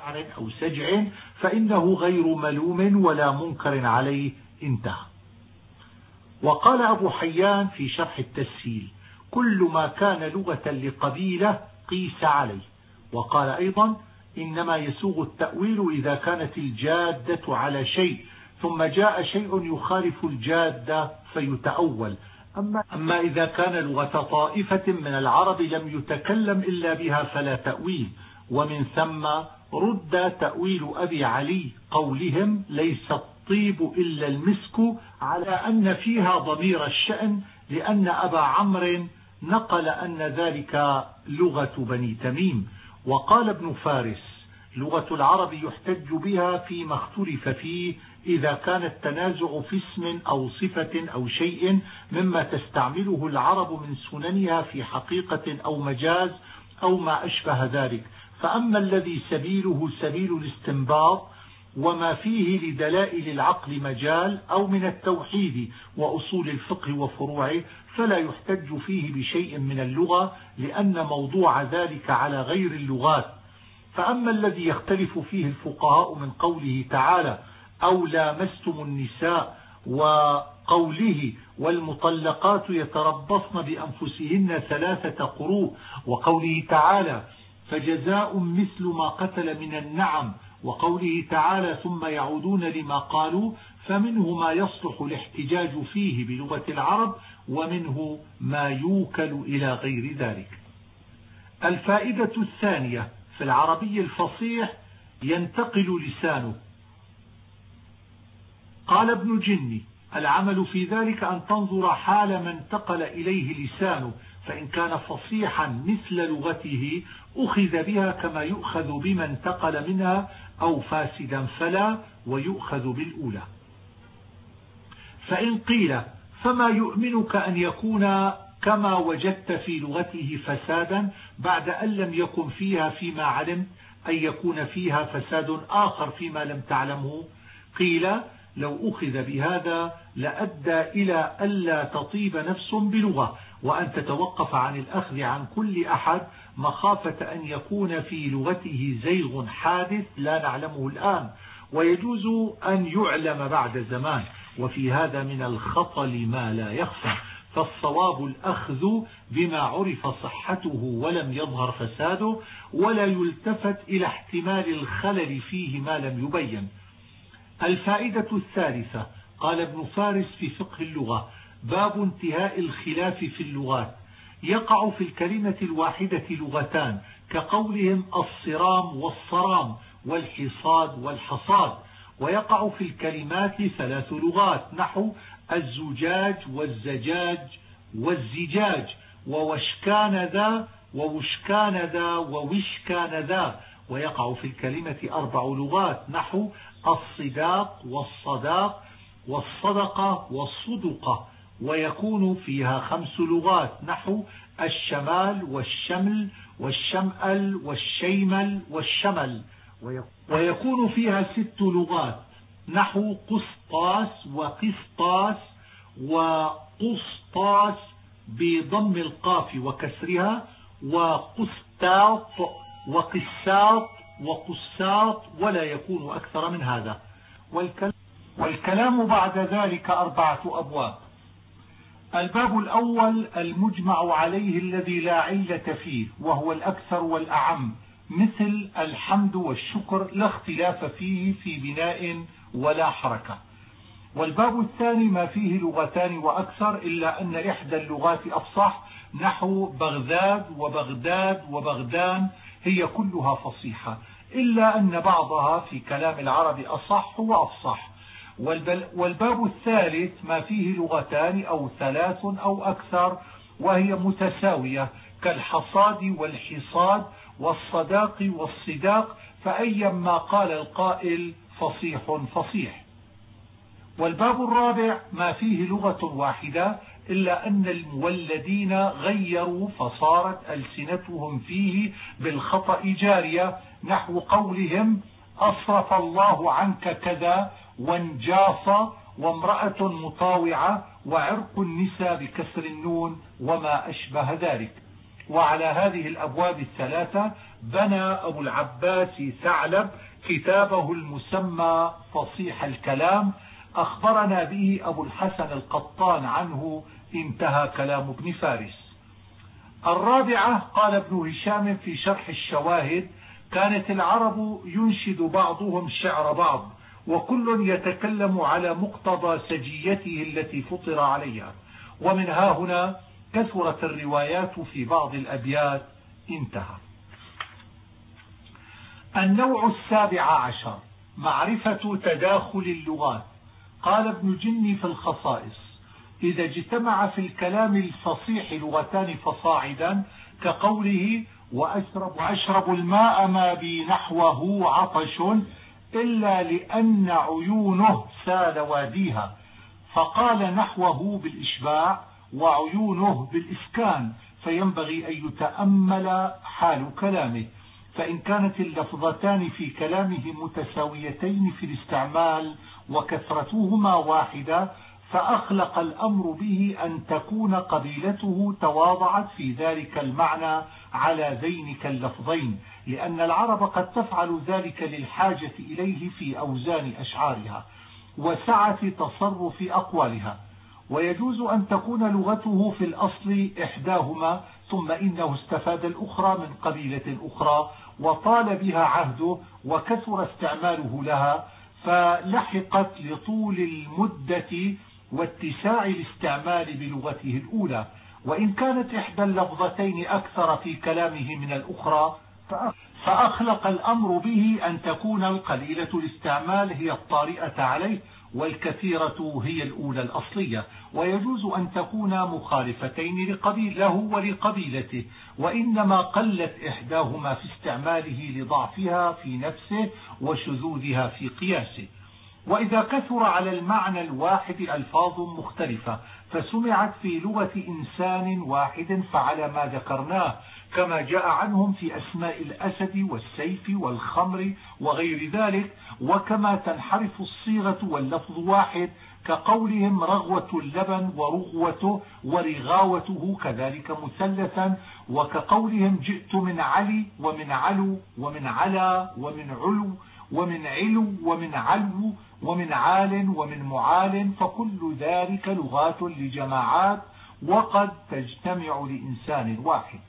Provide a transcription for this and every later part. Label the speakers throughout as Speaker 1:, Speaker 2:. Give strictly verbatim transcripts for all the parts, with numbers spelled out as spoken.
Speaker 1: أو سجع فإنه غير ملوم ولا منكر عليه. انتهى. وقال أبو حيان في شرح التسهيل: كل ما كان لغة لقبيلة قيس عليه. وقال أيضا: إنما يسوغ التأويل إذا كانت الجادة على شيء ثم جاء شيء يخالف الجادة فيتأول. أما, أما إذا كان لغة طائفة من العرب لم يتكلم إلا بها فلا تأويل. ومن ثم رد تأويل أبي علي قولهم: ليس الطيب إلا المسك، على أن فيها ضمير الشأن، لأن أبا عمرو نقل أن ذلك لغة بني تميم. وقال ابن فارس: لغة العرب يحتج بها فيما اختلف فيه إذا كان التنازع في اسم أو صفة أو شيء مما تستعمله العرب من سننها في حقيقة أو مجاز أو ما أشبه ذلك. فأما الذي سبيله سبيل الاستنباط وما فيه لدلائل العقل مجال أو من التوحيد وأصول الفقه وفروعه فلا يحتج فيه بشيء من اللغة، لأن موضوع ذلك على غير اللغات. فأما الذي يختلف فيه الفقهاء من قوله تعالى: أو لامستم النساء، وقوله: والمطلقات يتربصن بأنفسهن ثلاثة قروء، وقوله تعالى: فجزاء مثل ما قتل من النعم، وقوله تعالى: ثم يعودون لما قالوا، فمنه ما يصلح الاحتجاج فيه بلغة العرب، ومنه ما يوكل إلى غير ذلك. الفائدة الثانية: في العربي الفصيح ينتقل لسانه. قال ابن جني: العمل في ذلك أن تنظر حال من انتقل إليه لسانه، فإن كان فصيحا مثل لغته أخذ بها كما يؤخذ بمن انتقل منها، أو فاسدا فلا، ويؤخذ بالأولى. فإن قيل: فما يؤمنك أن يكون كما وجدت في لغته فسادا بعد أن لم يكن فيها فيما علمت، أن يكون فيها فساد آخر فيما لم تعلمه؟ قيل: لو أخذ بهذا لأدى إلى ألا تطيب نفس بلغة، وأن تتوقف عن الأخذ عن كل أحد مخافة أن يكون في لغته زيغ حادث لا نعلمه الآن، ويجوز أن يعلم بعد زمان، وفي هذا من الخطل ما لا يخفى. فالصواب الأخذ بما عرف صحته ولم يظهر فساده، ولا يلتفت إلى احتمال الخلل فيه ما لم يبين. الفائدة الثالثة: قال ابن فارس في فقه اللغة: باب انتهاء الخلاف في اللغات. يقع في الكلمة الواحدة لغتان، كقولهم الصرام والصرام، والحصاد والحصاد. ويقع في الكلمات ثلاث لغات، نحو الزجاج والزجاج والزجاج، ووشكان ذا ووشكان ذا ووشكان ذا. ويقع في الكلمة أربع لغات، نحو الصداق والصداق والصدقة والصدقة. ويكون فيها خمس لغات، نحو الشمال والشمل والشمأل والشيمل والشمل. ويكون فيها ست لغات، نحو قسطاس وقسطاس وقسطاس بضم القاف وكسرها، وقسطاط وقساط وقساط، ولا يكون أكثر من هذا. والكلام بعد ذلك أربعة أبواب. الباب الأول المجمع عليه الذي لا علة فيه، وهو الأكثر والأعم، مثل الحمد والشكر، لا اختلاف فيه في بناء ولا حركة. والباب الثاني ما فيه لغتان وأكثر، إلا أن إحدى اللغات أفصح، نحو بغداد وبغداد وبغدان، هي كلها فصيحة، إلا أن بعضها في كلام العرب أصح وأفصح. والباب الثالث ما فيه لغتان أو ثلاث أو أكثر، وهي متساوية، كالحصاد والحصاد والصداق والصداق، فأيما قال القائل فصيح فصيح. والباب الرابع ما فيه لغة واحدة، إلا أن المولدين غيروا فصارت ألسنتهم فيه بالخطأ جارية، نحو قولهم أصرف الله عنك كذا، وانجاص، وامرأة مطاوعة، وعرق النساء بكسر النون، وما أشبه ذلك. وعلى هذه الأبواب الثلاثة بنى أبو العباس ثعلب كتابه المسمى فصيح الكلام، أخبرنا به أبو الحسن القطان عنه، انتهى كلام ابن فارس. الرابعة قال ابن هشام في شرح الشواهد: كانت العرب ينشد بعضهم شعر بعض، وكل يتكلم على مقتضى سجيته التي فطر عليها، ومن ها هنا كثرت الروايات في بعض الأبيات، انتهى. النوع السابع عشر معرفة تداخل اللغات. قال ابن جني في الخصائص: إذا اجتمع في الكلام الفصيح لغتان فصاعدا كقوله وأشرب, وأشرب الماء ما بي نحوه عطش إلا لأن عيونه سال واديها، فقال نحوه بالإشباع وعيونه بالإسكان، فينبغي أن يتأمل حال كلامه، فإن كانت اللفظتان في كلامه متساويتين في الاستعمال وكثرتهما واحدة، فأخلق الأمر به أن تكون قبيلته تواضعت في ذلك المعنى على ذينك اللفظين، لأن العرب قد تفعل ذلك للحاجة إليه في أوزان أشعارها وسعة تصرف أقوالها. ويجوز أن تكون لغته في الأصل إحداهما، ثم إنه استفاد الأخرى من قبيلة أخرى وطال بها عهده وكثر استعماله لها، فلحقت لطول المدة واتساع الاستعمال بلغته الأولى. وإن كانت إحدى اللفظتين أكثر في كلامه من الأخرى، فأخلق الأمر به أن تكون القليلة الاستعمال هي الطارئة عليه والكثيرة هي الأولى الأصلية. ويجوز أن تكون مخالفتين لقبيل له ولقبيلته، وإنما قلت إحداهما في استعماله لضعفها في نفسه وشذوذها في قياسه. وإذا كثر على المعنى الواحد ألفاظ مختلفة فسمعت في لغة إنسان واحد فعلى ما ذكرناه، كما جاء عنهم في أسماء الأسد والسيف والخمر وغير ذلك، وكما تنحرف الصيغة واللفظ واحد كقولهم رغوة اللبن ورغوته ورغاوته كذلك مثلثا، وكقولهم جئت من علي ومن علو ومن علا ومن علو ومن علو ومن علو ومن عال ومن معال، فكل ذلك لغات لجماعات وقد تجتمع لإنسان واحد.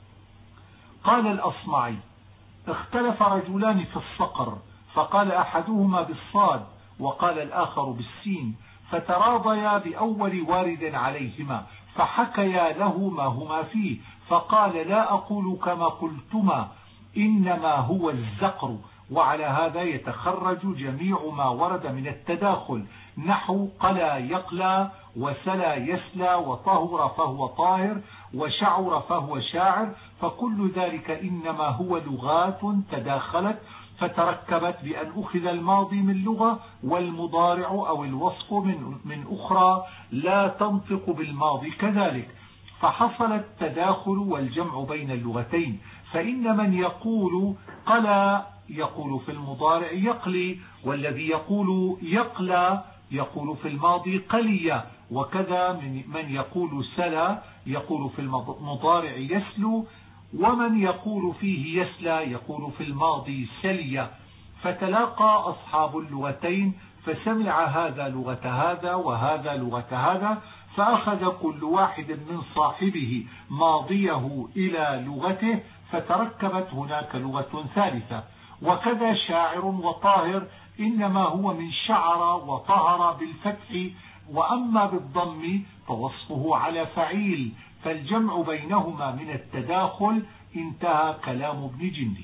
Speaker 1: قال الأصمعي: اختلف رجلان في الصقر، فقال أحدهما بالصاد وقال الآخر بالسين، فتراضيا بأول وارد عليهما، فحكيا له ما هما فيه، فقال لا أقول كما قلتما، إنما هو الزقر. وعلى هذا يتخرج جميع ما ورد من التداخل، نحو قلا يقلى وسلا يسلى وطهر فهو طاهر وشعر فهو شاعر، فكل ذلك إنما هو لغات تداخلت فتركبت بأن أخذ الماضي من لغة والمضارع أو الوصف من, من أخرى لا تنطق بالماضي كذلك، فحصل التداخل والجمع بين اللغتين. فإن من يقول قلا يقول في المضارع يقلي، والذي يقول يقلى يقول في الماضي قليا، وكذا من يقول سلا يقول في المضارع يسلو، ومن يقول فيه يسلى يقول في الماضي سليا. فتلاقى أصحاب اللغتين فسمع هذا لغة هذا وهذا لغة هذا، فأخذ كل واحد من صاحبه ماضيه إلى لغته، فتركبت هناك لغة ثالثة. وكذا شاعر وطاهر إنما هو من شعر وطهر بالفتح، وأما بالضم فوصفه على فعيل، فالجمع بينهما من التداخل، انتهى كلام ابن جندي.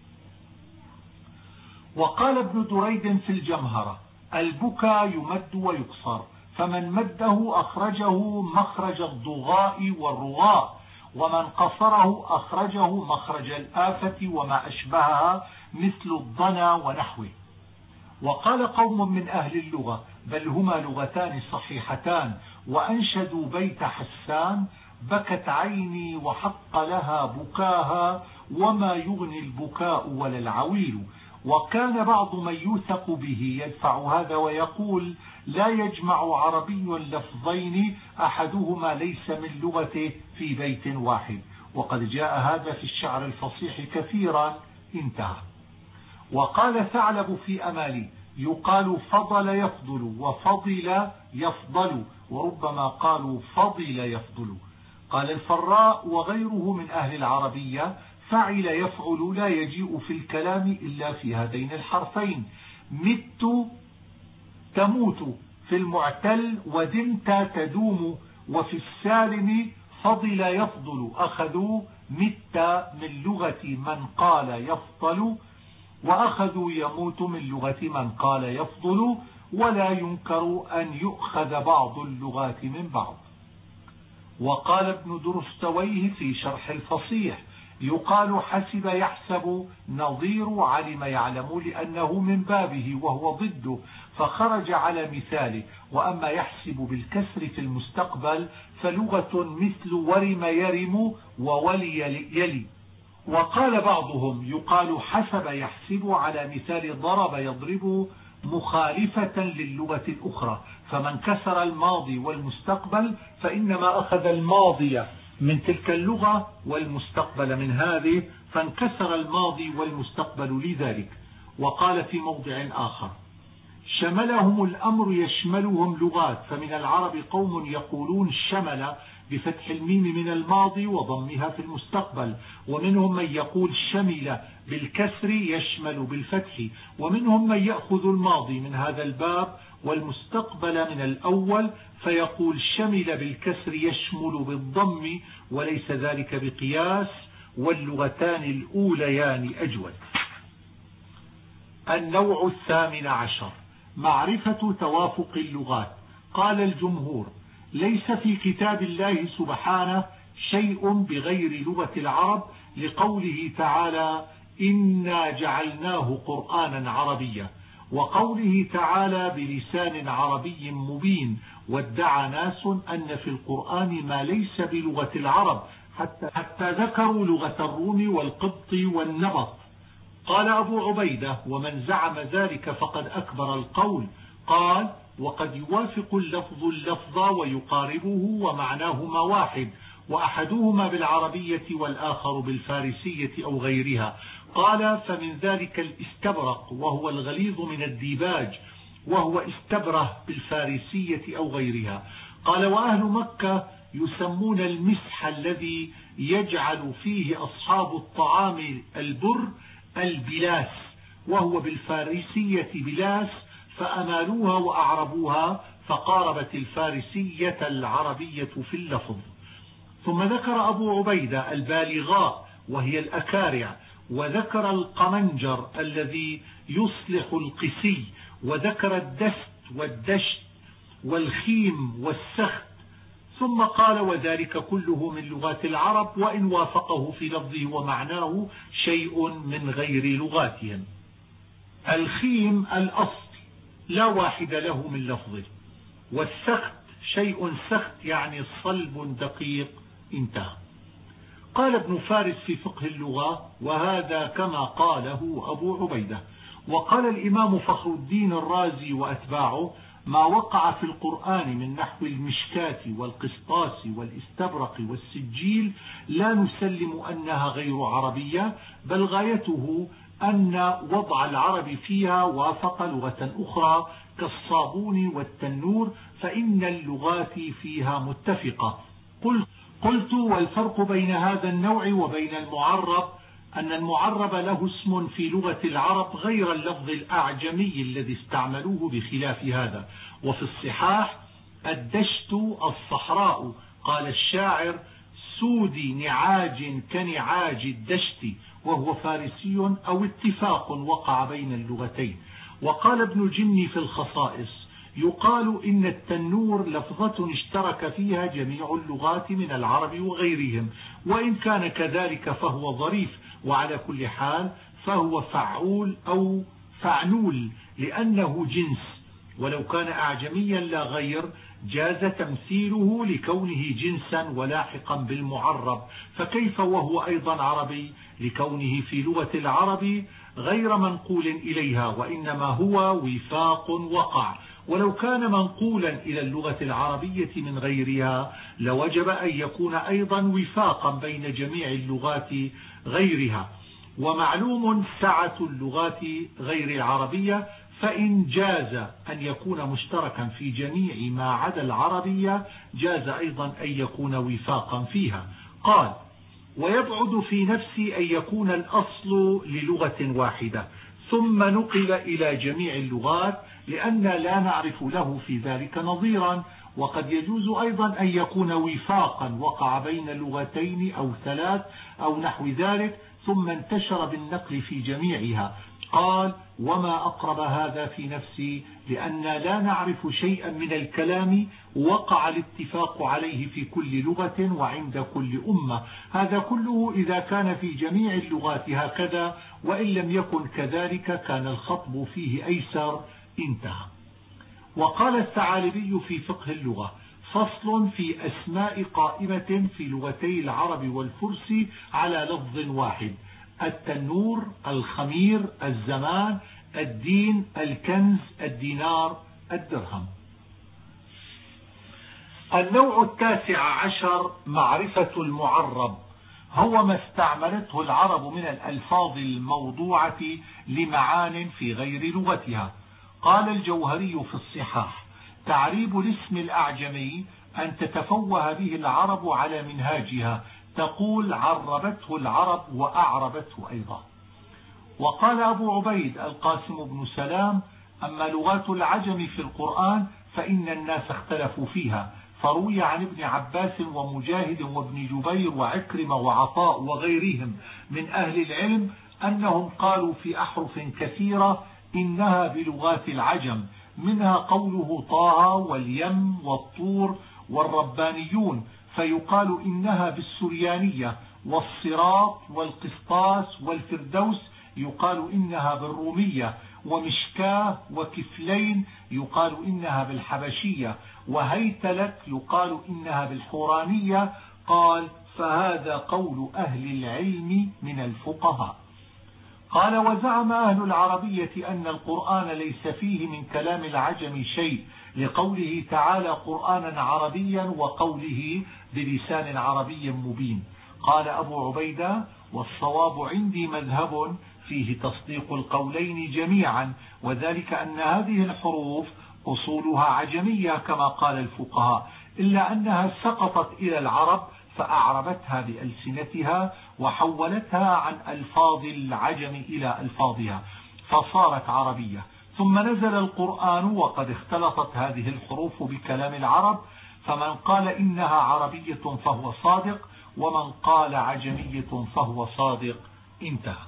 Speaker 1: وقال ابن دريد في الجمهرة: البكا يمد ويقصر، فمن مده أخرجه مخرج الضغاء والرغاء، ومن قصره أخرجه مخرج الآفة وما أشبهها مثل الضنا ونحوه. وقال قوم من أهل اللغة: بل هما لغتان صحيحتان، وأنشدوا بيت حسان: بكت عيني وحق لها بكاها، وما يغني البكاء ولا العويل. وكان بعض من يوثق به يدفع هذا ويقول: لا يجمع عربي لفظين أحدهما ليس من لغته في بيت واحد. وقد جاء هذا في الشعر الفصيح كثيرا. انتهى. وقال ثعلب في أمالي: يقال فضل يفضل وفضل يفضل، وربما قالوا فضل يفضل. قال الفراء وغيره من أهل العربية: فعل يفعل لا يجيء في الكلام إلا في هذين الحرفين، مت تموت في المعتل، ودمت تدوم. وفي السالم فضل يفضل أخذوا مت من لغة من قال يفضل، وأخذوا يموت من لغة من قال يفضل، ولا ينكر أن يؤخذ بعض اللغات من بعض. وقال ابن درستويه في شرح الفصيح: يقال حسب يحسب نظير علم يعلم، لأنه من بابه وهو ضده فخرج على مثاله. وأما يحسب بالكسر في المستقبل فلغة مثل ورم يرم وولي يلي. وقال بعضهم: يقال حسب يحسب على مثال ضرب يضرب، مخالفة للغة الأخرى، فمن كسر الماضي والمستقبل فإنما أخذ الماضي من تلك اللغة والمستقبل من هذه، فانكسر الماضي والمستقبل لذلك. وقال في موضع آخر: شملهم الأمر يشملهم لغات، فمن العرب قوم يقولون شمل بفتح الميم من الماضي وضمها في المستقبل، ومنهم من يقول شمل بالكسر يشمل بالفتح، ومنهم من يأخذ الماضي من هذا الباب والمستقبل من الأول فيقول شمل بالكسر يشمل بالضم، وليس ذلك بقياس، واللغتان الأوليان أجود. النوع الثامن عشر: معرفة توافق اللغات. قال الجمهور: ليس في كتاب الله سبحانه شيء بغير لغة العرب، لقوله تعالى: إنا جعلناه قرآنا عربيا، وقوله تعالى: بلسان عربي مبين. وادعى ناس أن في القرآن ما ليس بلغة العرب، حتى, حتى ذكروا لغة الروم والقبط والنبط. قال أبو عبيدة: ومن زعم ذلك فقد أكبر القول. قال: وقد يوافق اللفظ اللفظ ويقاربه ومعناهما واحد، وأحدهما بالعربية والآخر بالفارسية أو غيرها. قال: فمن ذلك الاستبرق، وهو الغليظ من الديباج، وهو استبره بالفارسية أو غيرها. قال: وأهل مكة يسمون المسح الذي يجعل فيه أصحاب الطعام البر البلاس، وهو بالفارسية بلاس، فأمالوها وأعربوها، فقاربت الفارسية العربية في اللفظ. ثم ذكر أبو عبيدة البالغاء وهي الأكارع، وذكر القمنجر الذي يصلح القسي، وذكر الدست والدشت والخيم والسخت. ثم قال: وذلك كله من لغات العرب، وإن وافقه في لفظه ومعناه شيء من غير لغاتهم. الخيم الأصل لا واحد له من لفظه، والسخت شيء سخت يعني صلب دقيق. انتهى. قال ابن فارس في فقه اللغة: وهذا كما قاله أبو عبيدة. وقال الإمام فخر الدين الرازي وأتباعه: ما وقع في القرآن من نحو المشكاة والقسطاس والاستبرق والسجيل لا نسلم أنها غير عربية، بل غايته أن وضع العرب فيها وافق لغة أخرى كالصابون والتنور، فإن اللغات فيها متفقة. قلت, قلت والفرق بين هذا النوع وبين المعرب أن المعرب له اسم في لغة العرب غير اللفظ الأعجمي الذي استعملوه بخلاف هذا. وفي الصحاح: الدشت الصحراء. قال الشاعر: سودي نعاج كنعاج الدشت، وهو فارسي أو اتفاق وقع بين اللغتين. وقال ابن الجني في الخصائص: يقال إن التنور لفظة اشترك فيها جميع اللغات من العرب وغيرهم، وإن كان كذلك فهو ظريف، وعلى كل حال فهو فعول أو فعنول لأنه جنس. ولو كان أعجميا لا غير جاز تمثيله لكونه جنسا ولاحقا بالمعرب، فكيف وهو أيضا عربي لكونه في لغة العرب غير منقول إليها، وإنما هو وفاق وقع. ولو كان منقولا إلى اللغة العربية من غيرها لوجب أن يكون أيضا وفاقا بين جميع اللغات غيرها. ومعلوم سعة اللغات غير العربية، فإن جاز أن يكون مشتركا في جميع ما عدا العربية جاز أيضا أن يكون وفاقا فيها. قال: ويبعد في نفسي أن يكون الأصل للغة واحدة ثم نقل إلى جميع اللغات، لأن لا نعرف له في ذلك نظيرا. وقد يجوز أيضا أن يكون وفاقا وقع بين لغتين أو ثلاث أو نحو ذلك ثم انتشر بالنقل في جميعها. قال: وما أقرب هذا في نفسي، لأن لا نعرف شيئا من الكلام وقع الاتفاق عليه في كل لغة وعند كل أمة. هذا كله إذا كان في جميع اللغات هكذا، وإن لم يكن كذلك كان الخطب فيه أيسر. انتهى. وقال الثعالبي في فقه اللغة: فصل في أسماء قائمة في لغتي العرب والفرس على لفظ واحد: التنور، الخمير، الزمان، الدين، الكنز، الدينار، الدرهم. النوع التاسع عشر: معرفة المعرب، هو ما استعملته العرب من الألفاظ الموضوعة لمعان في غير لغتها. قال الجوهري في الصحاح: تعريب الاسم الأعجمي أن تتفوه به العرب على منهاجها، تقول عربته العرب وأعربته أيضا. وقال أبو عبيد القاسم بن سلام: أما لغات العجم في القرآن فإن الناس اختلفوا فيها، فروي عن ابن عباس ومجاهد وابن جبير وعكرمة وعطاء وغيرهم من أهل العلم أنهم قالوا في أحرف كثيرة إنها بلغات العجم، منها قوله طه واليم والطور والربانيون، فيقال إنها بالسريانية، والصراط والقسطاس والفردوس يقال إنها بالرومية، ومشكاه وكفلين يقال إنها بالحبشية، وهيتلك يقال إنها بالحورانية. قال: فهذا قول أهل العلم من الفقهاء. قال: وزعم أهل العربية أن القرآن ليس فيه من كلام العجم شيء، لقوله تعالى قرآنا عربيا وقوله بلسان عربي مبين. قال أبو عبيدة: والصواب عندي مذهب فيه تصديق القولين جميعا، وذلك أن هذه الحروف أصولها عجمية كما قال الفقهاء، إلا أنها سقطت إلى العرب فأعربتها بألسنتها وحولتها عن ألفاظ العجم إلى ألفاظها فصارت عربية، ثم نزل القرآن وقد اختلطت هذه الحروف بكلام العرب، فمن قال إنها عربية فهو صادق، ومن قال عجمية فهو صادق. انتهى.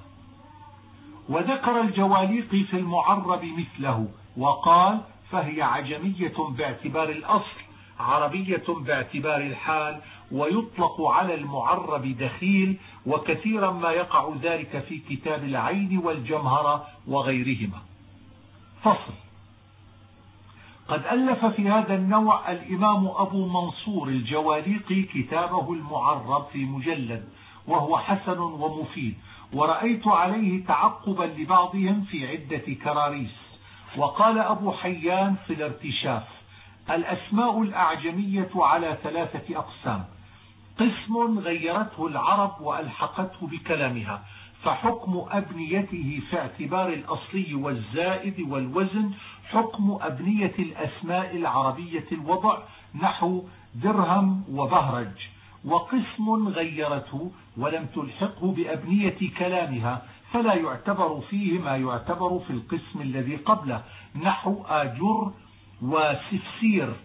Speaker 1: وذكر الجواليقي في المعرب مثله وقال: فهي عجمية باعتبار الأصل، عربية باعتبار الحال، ويطلق على المعرب دخيل، وكثيرا ما يقع ذلك في كتاب العين والجمهرة وغيرهما. فصل. قد ألف في هذا النوع الإمام أبو منصور الجواليقي كتابه المعرب في مجلد، وهو حسن ومفيد، ورأيت عليه تعقبا لبعضهم في عدة كراريس. وقال أبو حيان في الارتشاف: الأسماء الأعجمية على ثلاثة أقسام: قسم غيرته العرب وألحقته بكلامها، فحكم أبنيته في اعتبار الأصلي والزائد والوزن حكم أبنية الأسماء العربية الوضع، نحو درهم وبهرج. وقسم غيرته ولم تلحقه بأبنية كلامها، فلا يعتبر فيه ما يعتبر في القسم الذي قبله، نحو آجر وسفسير،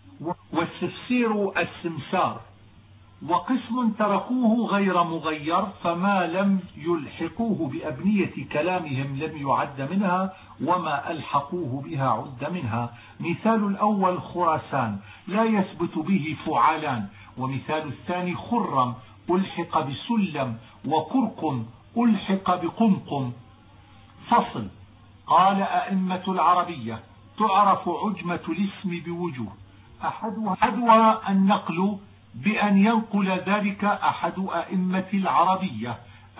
Speaker 1: والسفسير السمسار. وقسم تركوه غير مغير، فما لم يلحقوه بأبنية كلامهم لم يعد منها، وما ألحقوه بها عد منها. مثال الأول خراسان لا يثبت به فعالان، ومثال الثاني خرم ألحق بسلم، وكركم ألحق بقمقم. فصل. قال أئمة العربية: تعرف عجمة الاسم بوجوه، أحدها, أحدها النقل بأن ينقل ذلك أحد أئمة العربية،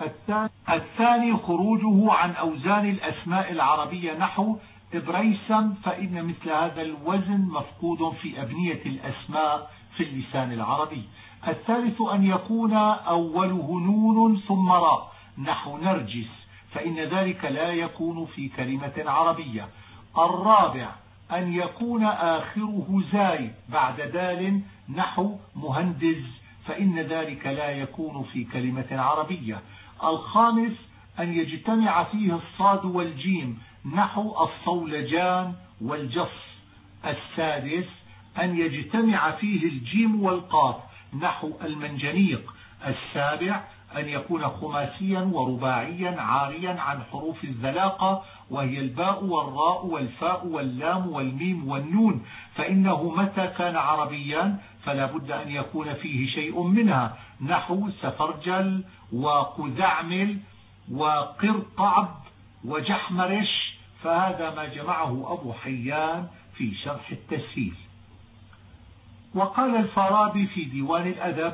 Speaker 1: الثاني خروجه عن أوزان الأسماء العربية نحو إبريسم، فإن مثل هذا الوزن مفقود في أبنية الأسماء في اللسان العربي. الثالث أن يكون أوله نون ثم راء نحو نرجس، فإن ذلك لا يكون في كلمة عربية. الرابع أن يكون آخره زاي بعد دال نحو مهندز، فإن ذلك لا يكون في كلمة عربية. الخامس أن يجتمع فيه الصاد والجيم نحو الصولجان والجص. السادس أن يجتمع فيه الجيم والقاف نحو المنجنيق. السابع أن يكون خماسيا ورباعيا عاريا عن حروف الذلاقة، وهي الباء والراء والفاء واللام والميم والنون، فإنه متى كان عربيا فلا بد أن يكون فيه شيء منها نحو سفرجل وقذعمل وقرطعب وجحمرش، فهذا ما جمعه أبو حيان في شرح التسهيل. وقال الفارابي في ديوان الأدب: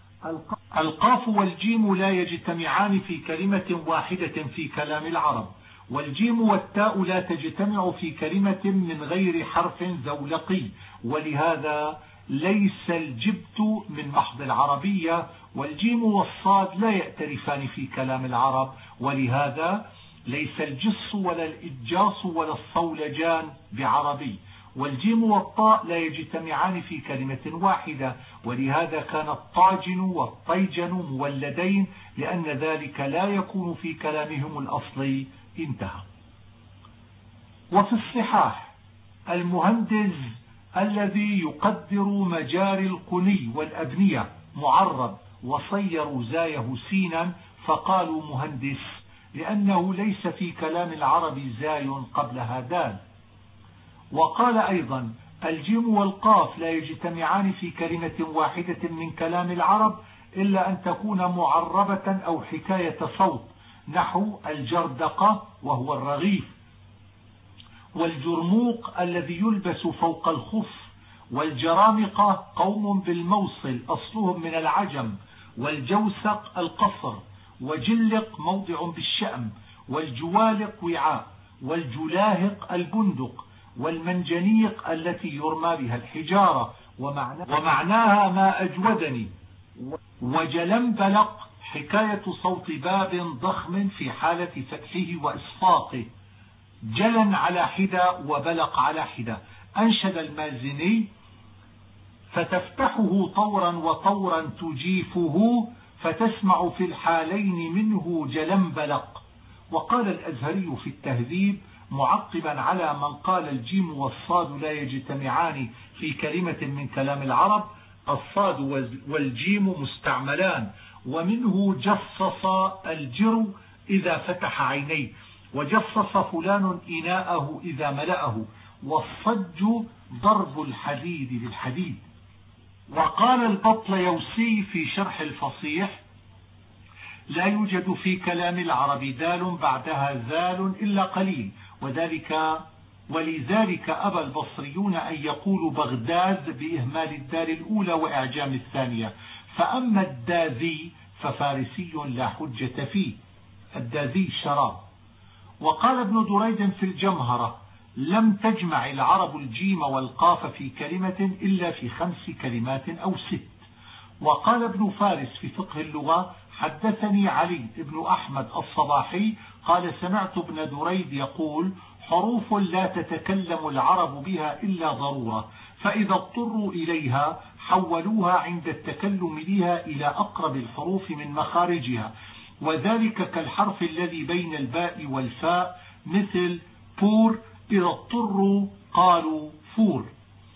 Speaker 1: القاف والجيم لا يجتمعان في كلمة واحدة في كلام العرب، والجيم والتاء لا تجتمع في كلمة من غير حرف زولقي، ولهذا ليس الجبت من محض العربية، والجيم والصاد لا يأترفان في كلام العرب، ولهذا ليس الجص ولا الإجاص ولا الصولجان بعربي، والجيم والطاء لا يجتمعان في كلمة واحدة، ولهذا كان الطاجن والطيجن مولدين، لأن ذلك لا يكون في كلامهم الأصلي. انتهى. وفي الصحاح: المهندز الذي يقدر مجاري القني والأبنية معرب وصيروا زايه سينا فقالوا مهندس، لأنه ليس في كلام العرب زاي قبلها دال. وقال أيضا: الجيم والقاف لا يجتمعان في كلمة واحدة من كلام العرب إلا أن تكون معربة أو حكاية صوت نحو الجردقة وهو الرغيف، والجرموق الذي يلبس فوق الخف، والجرامقة قوم بالموصل أصلهم من العجم، والجوسق القصر، وجلق موضع بالشأم، والجوالق وعاء، والجلاهق البندق، والمنجنيق التي يرمى بها الحجارة ومعناها ما أجودني، وجلنبلق حكاية صوت باب ضخم في حالة فتحه وإصفاقه، جلا على حدة وبلق على حدة. أنشد المازني: فتفتحه طورا وطورا تجيفه، فتسمع في الحالين منه جلنبلق. وقال الأزهري في التهذيب معقبا على من قال الجيم والصاد لا يجتمعان في كلمة من كلام العرب: الصاد والجيم مستعملان، ومنه جصص الجرو إذا فتح عينيه، وجصص فلان إناءه إذا ملأه، والصج ضرب الحديد بالحديد. وقال البطليوسي في شرح الفصيح: لا يوجد في كلام العرب دال بعدها زال إلا قليل، وذلك ولذلك أبى البصريون أن يقولوا بغداد بإهمال الدال الأولى وإعجام الثانية، فأما الداذي ففارسي لا حجة فيه، الداذي شراب. وقال ابن دريد في الجمهرة: لم تجمع العرب الجيم والقاف في كلمة إلا في خمس كلمات أو ست. وقال ابن فارس في فقه اللغة: حدثني علي بن أحمد الصباحي قال: سمعت ابن دريد يقول: حروف لا تتكلم العرب بها إلا ضرورة، فإذا اضطروا إليها حولوها عند التكلم بها إلى أقرب الحروف من مخارجها، وذلك كالحرف الذي بين الباء والفاء مثل بور، إذا اضطروا قالوا فور.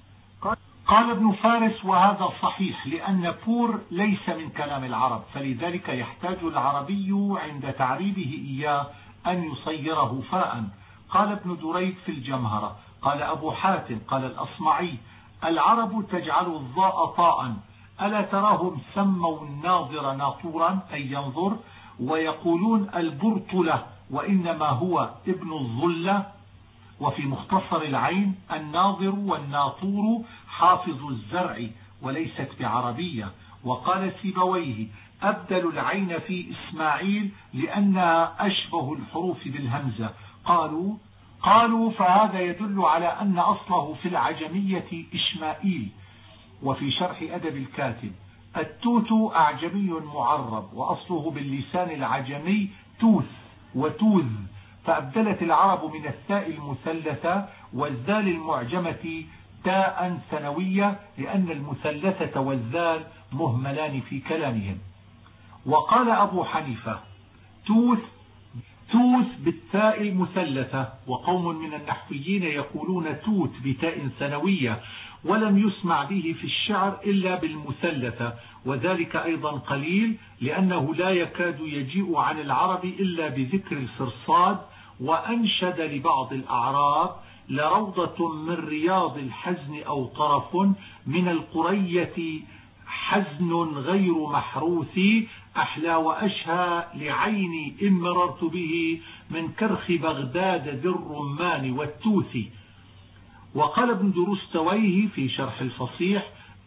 Speaker 1: قال ابن فارس: وهذا صحيح، لأن بور ليس من كلام العرب، فلذلك يحتاج العربي عند تعريبه إياه أن يصيره فاء. قال ابن دريد في الجمهرة. قال أبو حاتم قال الأصمعي: العرب تجعل الضاء طاء، ألا تراهم سموا الناظر ناطورا أي ينظر، ويقولون البرطلة وإنما هو ابن الظلة. وفي مختصر العين الناظر والناطور حافظ الزرع وليست بعربية. وقال سيبويه أبدل العين في إسماعيل لأنها أشبه الحروف بالهمزة. قالوا قالوا فهذا يدل على أن أصله في العجمية إشمائيل. وفي شرح أدب الكاتب التوت أعجمي معرب وأصله باللسان العجمي توث وتوذ، فأبدلت العرب من الثاء المثلثة والذال المعجمة تاء ثانوية لأن المثلثة والذال مهملان في كلامهم. وقال أبو حنيفة توث توث بالتاء المثلثة، وقوم من النحويين يقولون توت بتاء ثانوية، ولم يسمع به في الشعر إلا بالمثلثة، وذلك أيضا قليل لأنه لا يكاد يجيء عن العرب إلا بذكر الفرصاد. وأنشد لبعض الأعراب لروضة من رياض الحزن أو طرف من القرية حزن غير محروث أحلى وأشهى لعيني إن مررت به من كرخ بغداد ذي الرمان والتوث. وقال ابن درستويه في شرح الفصيح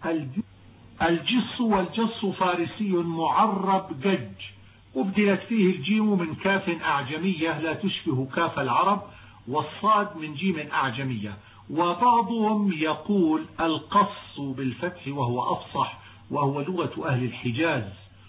Speaker 1: الجص والجص فارسي معرب جج أبدلت فيه الجيم من كاف أعجمية لا تشبه كاف العرب والصاد من جيم أعجمية. وبعضهم يقول القص بالفتح وهو أفصح وهو لغة أهل الحجاز.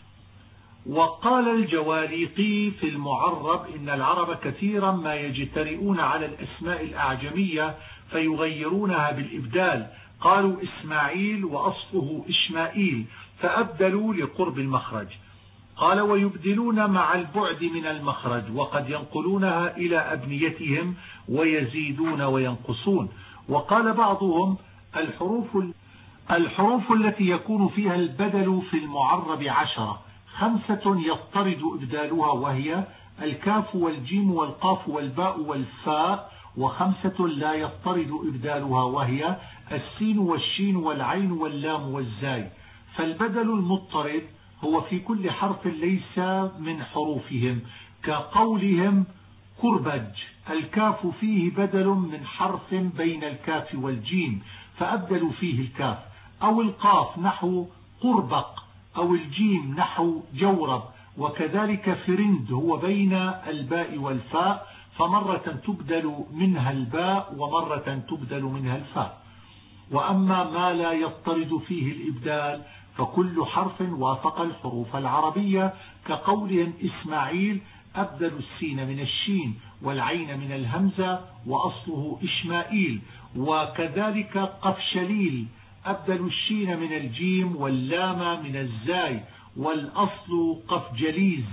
Speaker 1: وقال الجواليقي في المعرب إن العرب كثيرا ما يجترئون على الأسماء الأعجمية فيغيرونها بالإبدال. قالوا إسماعيل وأصله إشمائيل فأبدلوا لقرب المخرج. قال ويبدلون مع البعد من المخرج وقد ينقلونها إلى أبنيتهم ويزيدون وينقصون. وقال بعضهم الحروف الحروف التي يكون فيها البدل في المعرب عشرة، خمسة يضطرد إبدالها وهي الكاف والجيم والقاف والباء والفاء، وخمسة لا يضطرد إبدالها وهي السين والشين والعين واللام والزاي. فالبدل المضطرد هو في كل حرف ليس من حروفهم، كقولهم كربج الكاف فيه بدل من حرف بين الكاف والجيم فأبدلوا فيه الكاف، أو القاف نحو قربق، أو الجيم نحو جورب. وكذلك فرند هو بين الباء والفاء فمرة تبدل منها الباء ومرة تبدل منها الفاء. وأما ما لا يضطرد فيه الإبدال فكل حرف وافق الحروف العربية، كقولهم إسماعيل أبدل السين من الشين والعين من الهمزة وأصله إشمائيل. وكذلك قفشليل أبدل الشين من الجيم واللام من الزاي والأصل قفجليز،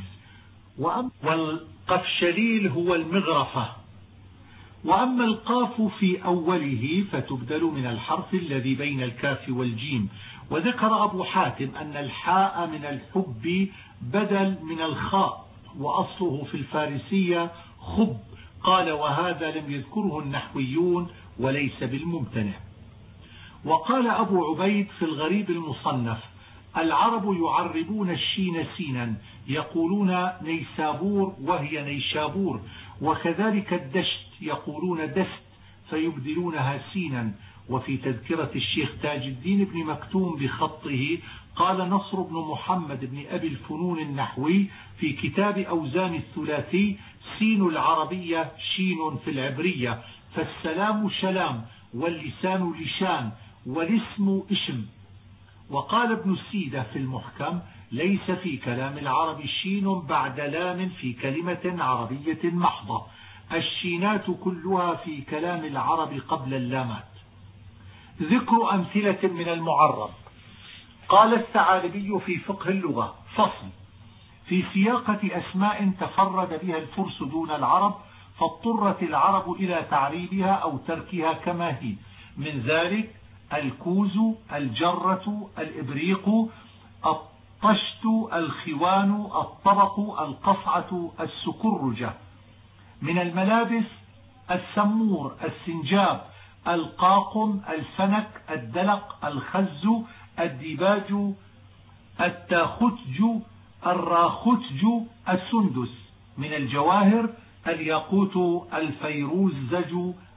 Speaker 1: والقفشليل هو المغرفة. وأما القاف في أوله فتبدل من الحرف الذي بين الكاف والجيم. وذكر أبو حاتم أن الحاء من الحب بدل من الخاء وأصله في الفارسية خب. قال وهذا لم يذكره النحويون وليس بالممتنع. وقال أبو عبيد في الغريب المصنف العرب يعربون الشين سينا يقولون نيسابور وهي نيشابور، وكذلك الدشت يقولون دست فيبدلونها سينا. وفي تذكرة الشيخ تاج الدين بن مكتوم بخطه قال نصر بن محمد بن أبي الفنون النحوي في كتاب أوزان الثلاثي سين العربية شين في العبرية، فالسلام شلام واللسان لشان والاسم اسم. وقال ابن السيدة في المحكم ليس في كلام العرب شين بعد لام في كلمة عربية محضة، الشينات كلها في كلام العرب قبل اللامات. ذكر أمثلة من المعرب. قال الثعالبي في فقه اللغة فصل في سياقة أسماء تفرد بها الفرس دون العرب فاضطرت العرب إلى تعريبها أو تركها كما هي، من ذلك الكوز الجرة الإبريق الطشت الخوان الطبق القصعة السكرجة. من الملابس السمور السنجاب القاقم الفنك الدلق الخز الديباج التاختج الراختج السندس. من الجواهر الياقوت الفيروزج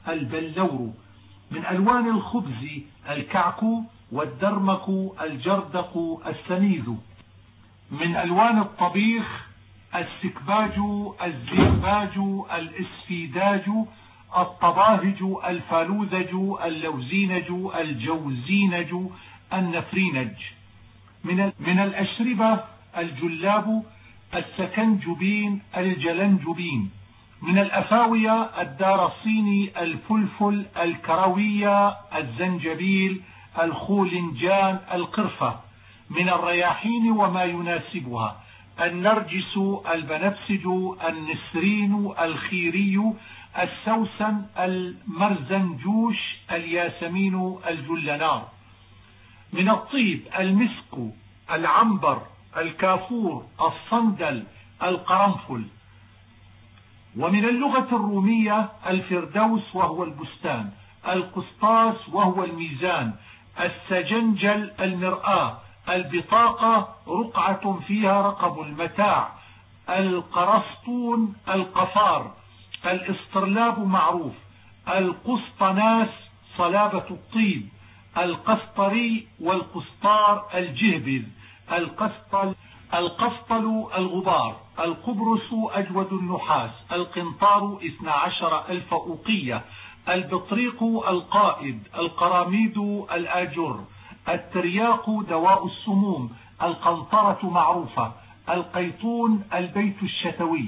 Speaker 1: البلور. من ألوان الخبز الكعك والدرمك الجردق السنيذ. من ألوان الطبيخ السكباج الزيباج الاسفيداج الطباهج الفالوذج اللوزينج الجوزينج النفرينج. من من الأشربة الجلاب السكنجبين الجلنجبين. من الأفاوية الدارصيني الفلفل الكروية الزنجبيل الخولنجان القرفة. من الرياحين وما يناسبها النرجس البنفسج النسرين الخيري السوسن المرزنجوش الياسمين الجلنار. من الطيب المسك العنبر الكافور الصندل القرنفل. ومن اللغة الرومية الفردوس وهو البستان، القسطاس وهو الميزان، السجنجل المرآة، البطاقة رقعة فيها رقم المتاع، القرسطون القفار، الاسطرلاب معروف، القسطناس صلابة الطيب، القسطري والقسطار الجهبذ، القسطل القسطل الغبار، القبرص أجود النحاس، القنطار اثنا عشر ألف أوقية، البطريق القائد، القراميد الآجر، الترياق دواء السموم، القنطرة معروفة، القيطون البيت الشتوي،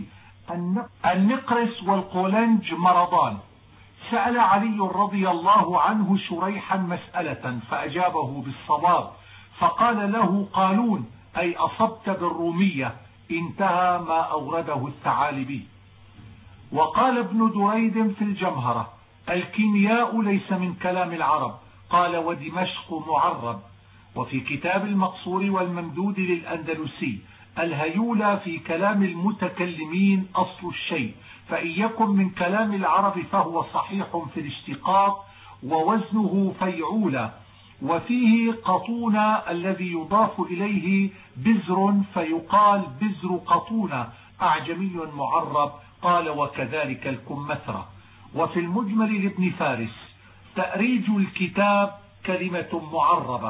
Speaker 1: النقرس والقولنج مرضان. سأل علي رضي الله عنه شريحا مسألة فأجابه بالصواب، فقال له قالون أي أصبت بالرومية، انتهى ما أورده الثعالبي. وقال ابن دريد في الجمهرة الكيمياء ليس من كلام العرب، قال ودمشق معرب. وفي كتاب المقصور والممدود للأندلسي الهيولى في كلام المتكلمين أصل الشيء، فإن يكن من كلام العرب فهو صحيح في الاشتقاق ووزنه فيعولى. وفيه قطون الذي يضاف إليه بزر فيقال بزر قطون أعجمي معرب، قال وكذلك الكمثرى. وفي المجمل لابن فارس تأريج الكتاب كلمة معربة.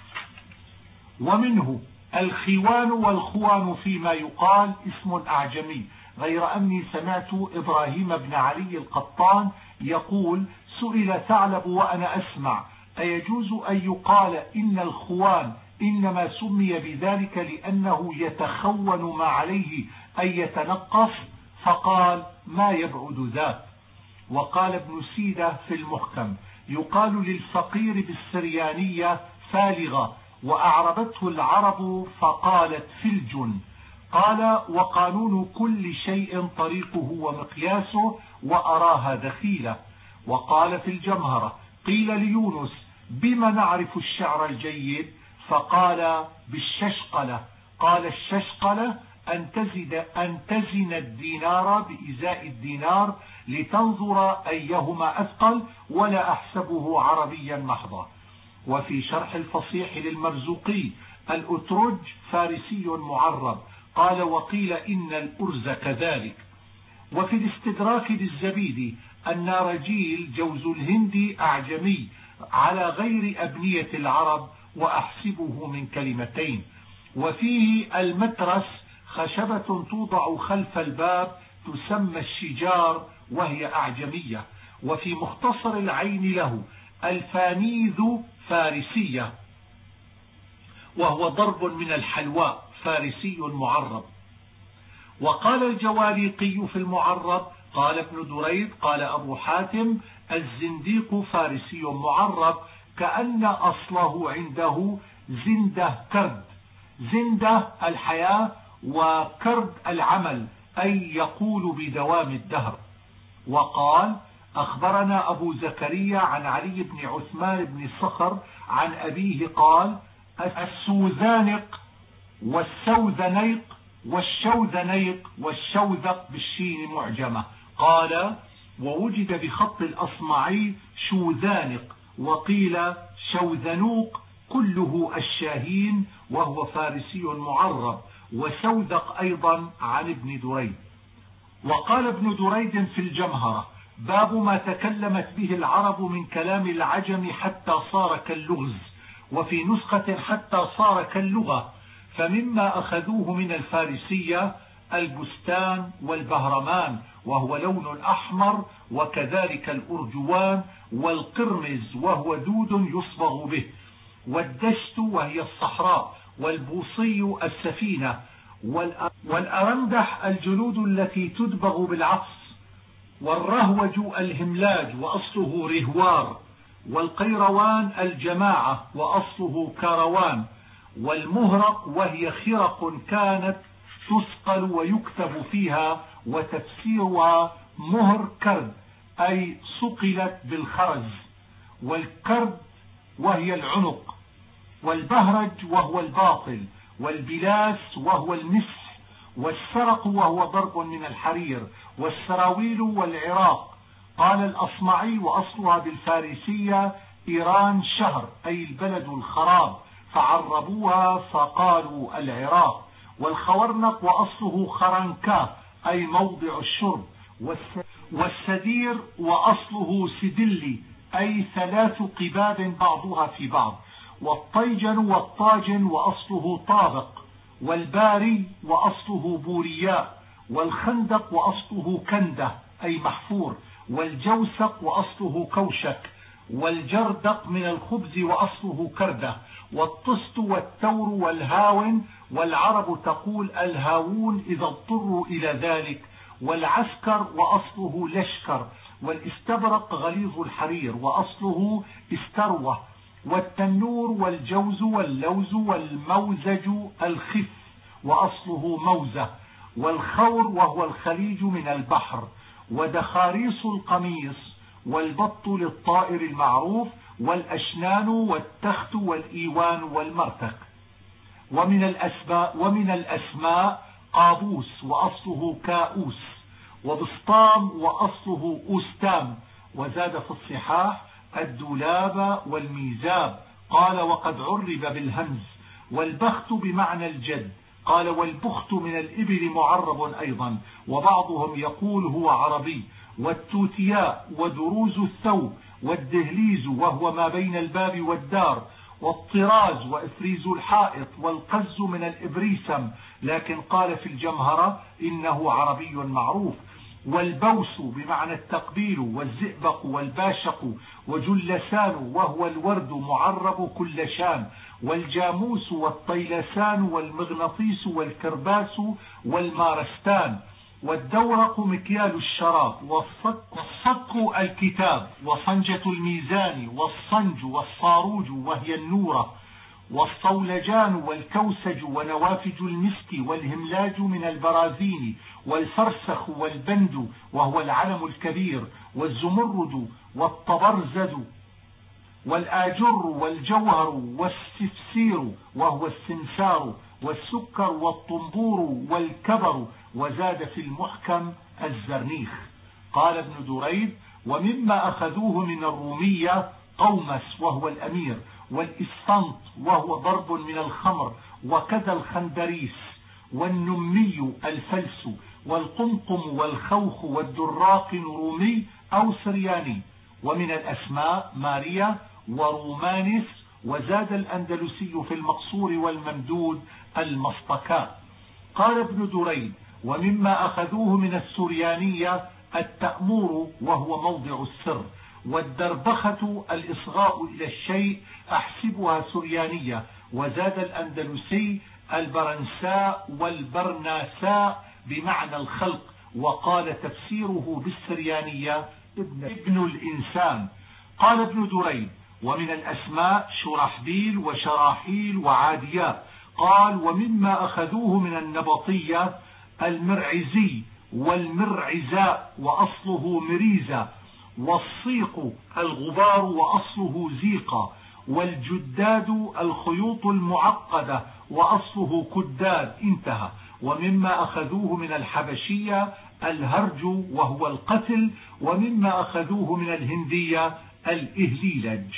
Speaker 1: ومنه الخوان والخوان فيما يقال اسم أعجمي، غير أني سمعت إبراهيم بن علي القطان يقول سئل ثعلب وأنا أسمع أيجوز أن يقال إن الخوان إنما سمي بذلك لأنه يتخون ما عليه أي يتنقص، فقال ما يبعد ذاك. وقال ابن سيدة في المحكم يقال للفقير بالسريانية فالغة، وأعربته العرب فقالت فلج. قال وقانون كل شيء طريقه ومقياسه وأراها دخيلة. وقال في الجمهرة قيل ليونس بما نعرف الشعر الجيد، فقال بالششقلة. قال الششقلة أن تزن, أن تزن الدينار بإزاء الدينار لتنظر أيهما أثقل، ولا أحسبه عربيا محضا. وفي شرح الفصيح للمرزوقي الأترج فارسي معرب، قال وقيل إن الأرز كذلك. وفي الاستدراك للزبيدي النارجيل جوز الهند أعجمي على غير أبنية العرب، وأحسبه من كلمتين. وفيه المترس خشبة توضع خلف الباب تسمى الشجار وهي أعجمية. وفي مختصر العين له الفانيذ فارسية وهو ضرب من الحلواء فارسي معرب. وقال الجواليقي في المعرب قال ابن دريد قال أبو حاتم الزنديق فارسي معرب، كأن أصله عنده زنده كرد، زنده الحياة وكرد العمل أي يقول بدوام الدهر. وقال أخبرنا أبو زكريا عن علي بن عثمان بن صخر عن أبيه قال السوذانق والسوذنيق والشوذنيق والشوذق بالشين معجمة. قال ووجد بخط الأصمعي شوذانق، وقيل شوذنوق كله الشاهين وهو فارسي معرب، وسوذق أيضا عن ابن دريد. وقال ابن دريد في الجمهرة باب ما تكلمت به العرب من كلام العجم حتى صار كاللغز، وفي نسخة حتى صار كاللغة. فمما أخذوه من الفارسية البستان والبهرمان وهو لون أحمر، وكذلك الأرجوان والقرمز وهو دود يصبغ به، والدشت وهي الصحراء، والبوصي السفينة، والأرندح الجلود التي تدبغ بالعفص، والرهوج الهملاج وأصله رهوار، والقيروان الجماعة وأصله كروان، والمهرق وهي خرق كانت تسقل ويكتب فيها، وتفسيرها مهر كرد أي صقلت بالخرز، والكرد وهي العنق، والبهرج وهو الباطل، والبلاس وهو المسح، والسرق وهو ضرب من الحرير، والسراويل والعراق. قال الأصمعي وأصلها بالفارسية إيران شهر أي البلد الخراب، فعربوها فقالوا العراق. والخورنق وأصله خرنكا أي موضع الشرب، والسدير وأصله سدلي أي ثلاث قباب بعضها في بعض، والطيجن والطاجن وأصله طابق، والباري وأصله بورياء، والخندق وأصله كنده أي محفور، والجوسق وأصله كوشك، والجردق من الخبز وأصله كردة، والطست والتور والهاون، والعرب تقول الهاون إذا اضطروا إلى ذلك، والعسكر وأصله لشكر، والاستبرق غليظ الحرير وأصله استروة، والتنور والجوز واللوز والموزج الخف وأصله موزة، والخور وهو الخليج من البحر، ودخاريص القميص، والبط للطائر المعروف، والأشنان والتخت والإيوان والمرتق. ومن الأسماء, ومن الأسماء قابوس وأصله كاؤوس، وبسطام وأصله أستام. وزاد في الصحاح الدولاب والميزاب. قال وقد عرب بالهمز. والبخت بمعنى الجد. قال والبخت من الإبل معرب أيضا، وبعضهم يقول هو عربي. والتوتياء ودروز الثوب، والدهليز وهو ما بين الباب والدار، والطراز وإفريز الحائط، والقز من الإبريسم، لكن قال في الجمهرة إنه عربي معروف. والبوس بمعنى التقبيل، والزئبق والباشق، وجلسان وهو الورد معرب كل شان، والجاموس والطيلسان والمغناطيس والكرباس والمارستان. والدورق مكيال الشراب، والصك الكتاب، وصنجة الميزان، والصنج والصاروج وهي النورة، والصولجان والكوسج ونوافج المسك، والهملاج من البرازين، والفرسخ والبند وهو العلم الكبير، والزمرد والطبرزد، والآجر والجوهر والسفسير وهو السمسار، والسكر والطنبور والكبر. وزاد في المحكم الزرنيخ. قال ابن دريد ومما أخذوه من الرومية قومس وهو الأمير، والإسفنط وهو ضرب من الخمر، وكذا الخندريس، والنمي الفلس، والقمقم والخوخ والدراق رومي أو سرياني. ومن الأسماء ماريا ورومانس. وزاد الأندلسي في المقصور والممدود المصطكاء. قال ابن دريد ومما أخذوه من السريانية التأمور وهو موضع السر، والدربخة الإصغاء إلى الشيء أحسبها سريانية. وزاد الأندلسي البرنساء والبرناساء بمعنى الخلق، وقال تفسيره بالسريانية ابن الإنسان. قال ابن دريد ومن الأسماء شرحبيل وشراحيل وعادياء. قال ومما أخذوه من النبطية المرعزي والمرعزاء وأصله مريزة، والصيق الغبار وأصله زيقة، والجداد الخيوط المعقدة وأصله كداد. انتهى. ومما أخذوه من الحبشية الهرج وهو القتل، ومما أخذوه من الهندية الإهليلج.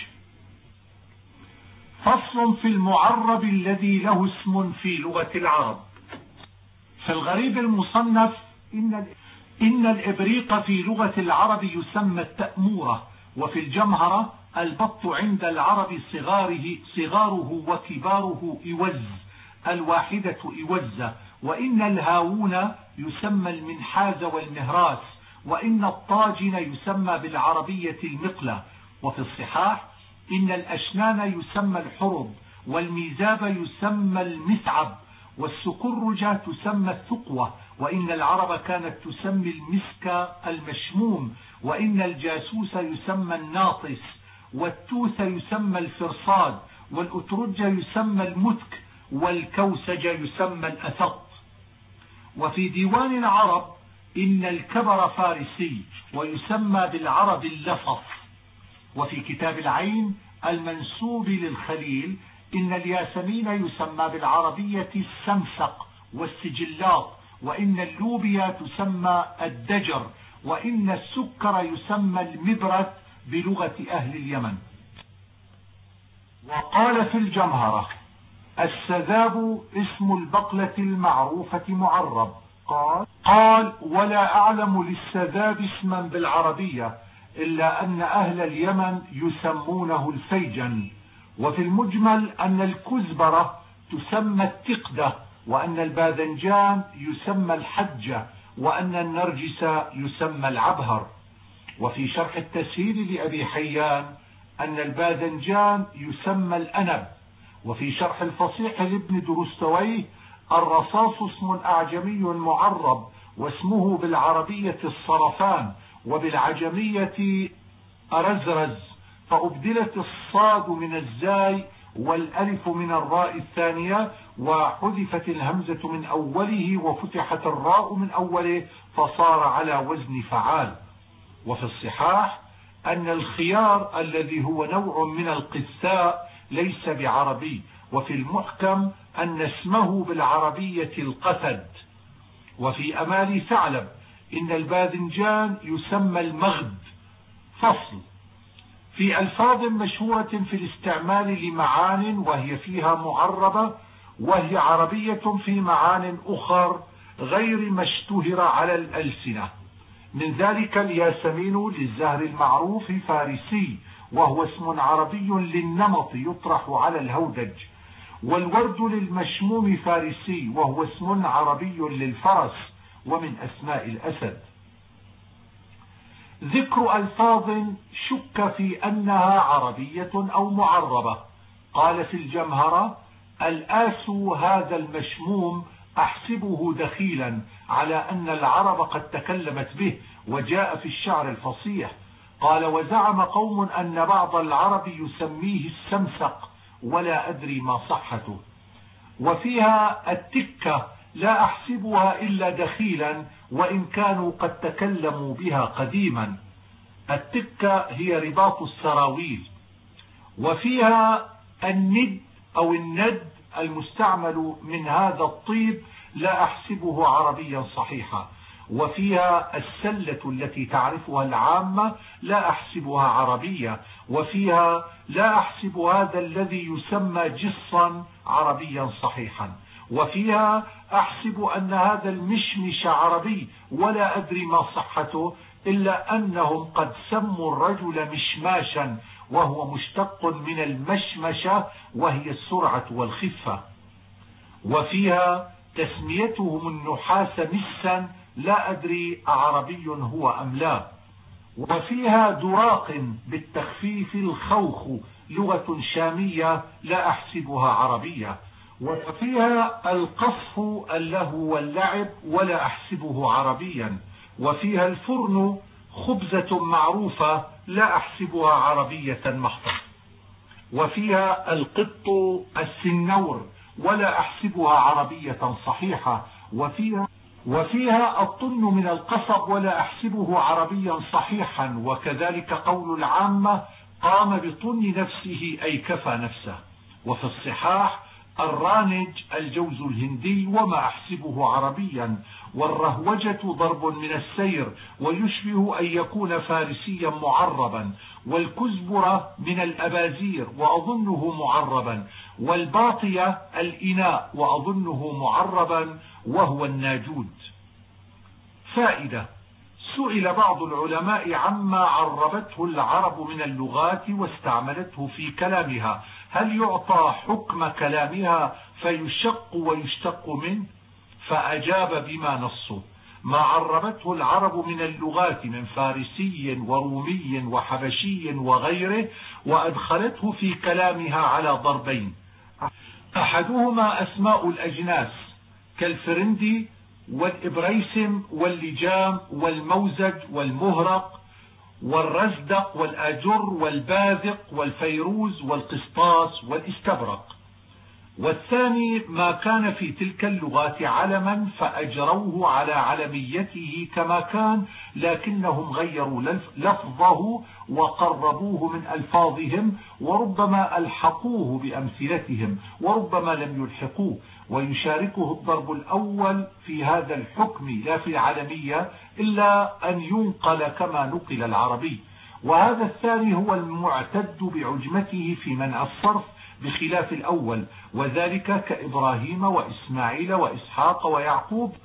Speaker 1: فصل في المعرب الذي له اسم في لغة العرب. في الغريب المصنف إن إن الإبريق في لغة العرب يسمى التأمورة، وفي الجمهرة البط عند العرب صغاره, صغاره وكباره إوز، الواحدة إوزة. وإن الهاون يسمى المنحاز والمهراس، وإن الطاجن يسمى بالعربية المقلة. وفي الصحاح إن الأشنان يسمى الحرب، والميزاب يسمى المثعب، والسكرجة تسمى الثقوة. وإن العرب كانت تسمي المسك المشموم، وإن الجاسوس يسمى الناطس، والتوث يسمى الفرصاد، والأترج يسمى المتك، والكوسج يسمى الأثق. وفي ديوان العرب إن الكبر فارسي ويسمى بالعرب اللفظ. وفي كتاب العين المنسوب للخليل إن الياسمين يسمى بالعربية السمسق والسجلات، وإن اللوبيا تسمى الدجر، وإن السكر يسمى المبرت بلغة أهل اليمن. وقال في الجمهرة: السذاب اسم البقلة المعروفة معرب. قال, قال ولا أعلم للسذاب اسما بالعربية إلا أن أهل اليمن يسمونه الفيجن. وفي المجمل أن الكزبرة تسمى التقدة، وأن الباذنجان يسمى الحجة، وأن النرجس يسمى العبهر. وفي شرح التسهيل لأبي حيان أن الباذنجان يسمى الأنب. وفي شرح الفصيح لابن درستويه الرصاص اسم أعجمي معرب، واسمه بالعربية الصرفان، وبالعجمية أرزرز، فأبدلت الصاد من الزاي والألف من الراء الثانية، وحذفت الهمزة من أوله وفتحت الراء من أوله فصار على وزن فعال. وفي الصحاح أن الخيار الذي هو نوع من القثاء ليس بعربي. وفي المحكم أن اسمه بالعربية القثد. وفي أمال ثعلب إن الباذنجان يسمى المغد. فصل في ألفاظ مشهورة في الاستعمال لمعان وهي فيها معربة، وهي عربية في معان أخر غير ما اشتهر على الألسنة. من ذلك الياسمين للزهر المعروف فارسي، وهو اسم عربي للنمط يطرح على الهودج. والورد للمشموم فارسي، وهو اسم عربي للفرس ومن أسماء الأسد. ذكر ألفاظ شك في أنها عربية أو معربة. قال في الجمهرة: الآس هذا المشموم أحسبه دخيلا على أن العرب قد تكلمت به، وجاء في الشعر الفصيح. قال: وزعم قوم أن بعض العرب يسميه السمسق، ولا أدري ما صحته. وفيها التكة لا أحسبها إلا دخيلا، وإن كانوا قد تكلموا بها قديما. التكة هي رباط السراويل. وفيها الند أو الند المستعمل من هذا الطيب لا أحسبه عربيا صحيحا. وفيها السلة التي تعرفها العامة لا أحسبها عربية. وفيها لا أحسب هذا الذي يسمى جصا عربيا صحيحا. وفيها أحسب أن هذا المشمش عربي، ولا أدري ما صحته، إلا أنهم قد سموا الرجل مشماشا، وهو مشتق من المشمشة وهي السرعة والخفة. وفيها تسميتهم النحاس مسا، لا أدري عربي هو أم لا. وفيها دراق بالتخفيف الخوخ، لغة شامية لا أحسبها عربية. وفيها القصف اللهو واللعب، ولا أحسبه عربيا. وفيها الفرن خبزة معروفة، لا أحسبها عربية محضة. وفيها القط السنور، ولا أحسبها عربية صحيحة. وفيها وفيها الطن من القصب، ولا أحسبه عربيا صحيحا. وكذلك قول العامة: قام بطن نفسه أي كفى نفسه. وفي الصحاح: الرانج الجوز الهندي، وما أحسبه عربيا. والرهوجة ضرب من السير، ويشبه أن يكون فارسيا معربا. والكزبرة من الأبازير، وأظنه معربا. والباطية الإناء، وأظنه معربا وهو الناجود. فائدة: سئل بعض العلماء عما عربته العرب من اللغات واستعملته في كلامها، هل يعطى حكم كلامها فيشق ويشتق منه؟ فأجاب بما نصه: ما عربته العرب من اللغات من فارسي ورومي وحبشي وغيره، وأدخلته في كلامها على ضربين: أحدهما أسماء الأجناس كالفرندي والإبريسم واللجام والموزج والمهرق والرزدق والآجر والباذق والفيروز والقسطاس والاستبرق. والثاني ما كان في تلك اللغات علما فأجروه على علميته كما كان، لكنهم غيروا لفظه وقربوه من ألفاظهم، وربما ألحقوه بأمثلتهم وربما لم يلحقوه، ويشاركه الضرب الأول في هذا الحكم لا في العلمية إلا أن ينقل كما نقل العربي. وهذا الثاني هو المعتد بعجمته في منع الصرف بخلاف الأول، وذلك كإبراهيم وإسماعيل وإسحاق ويعقوب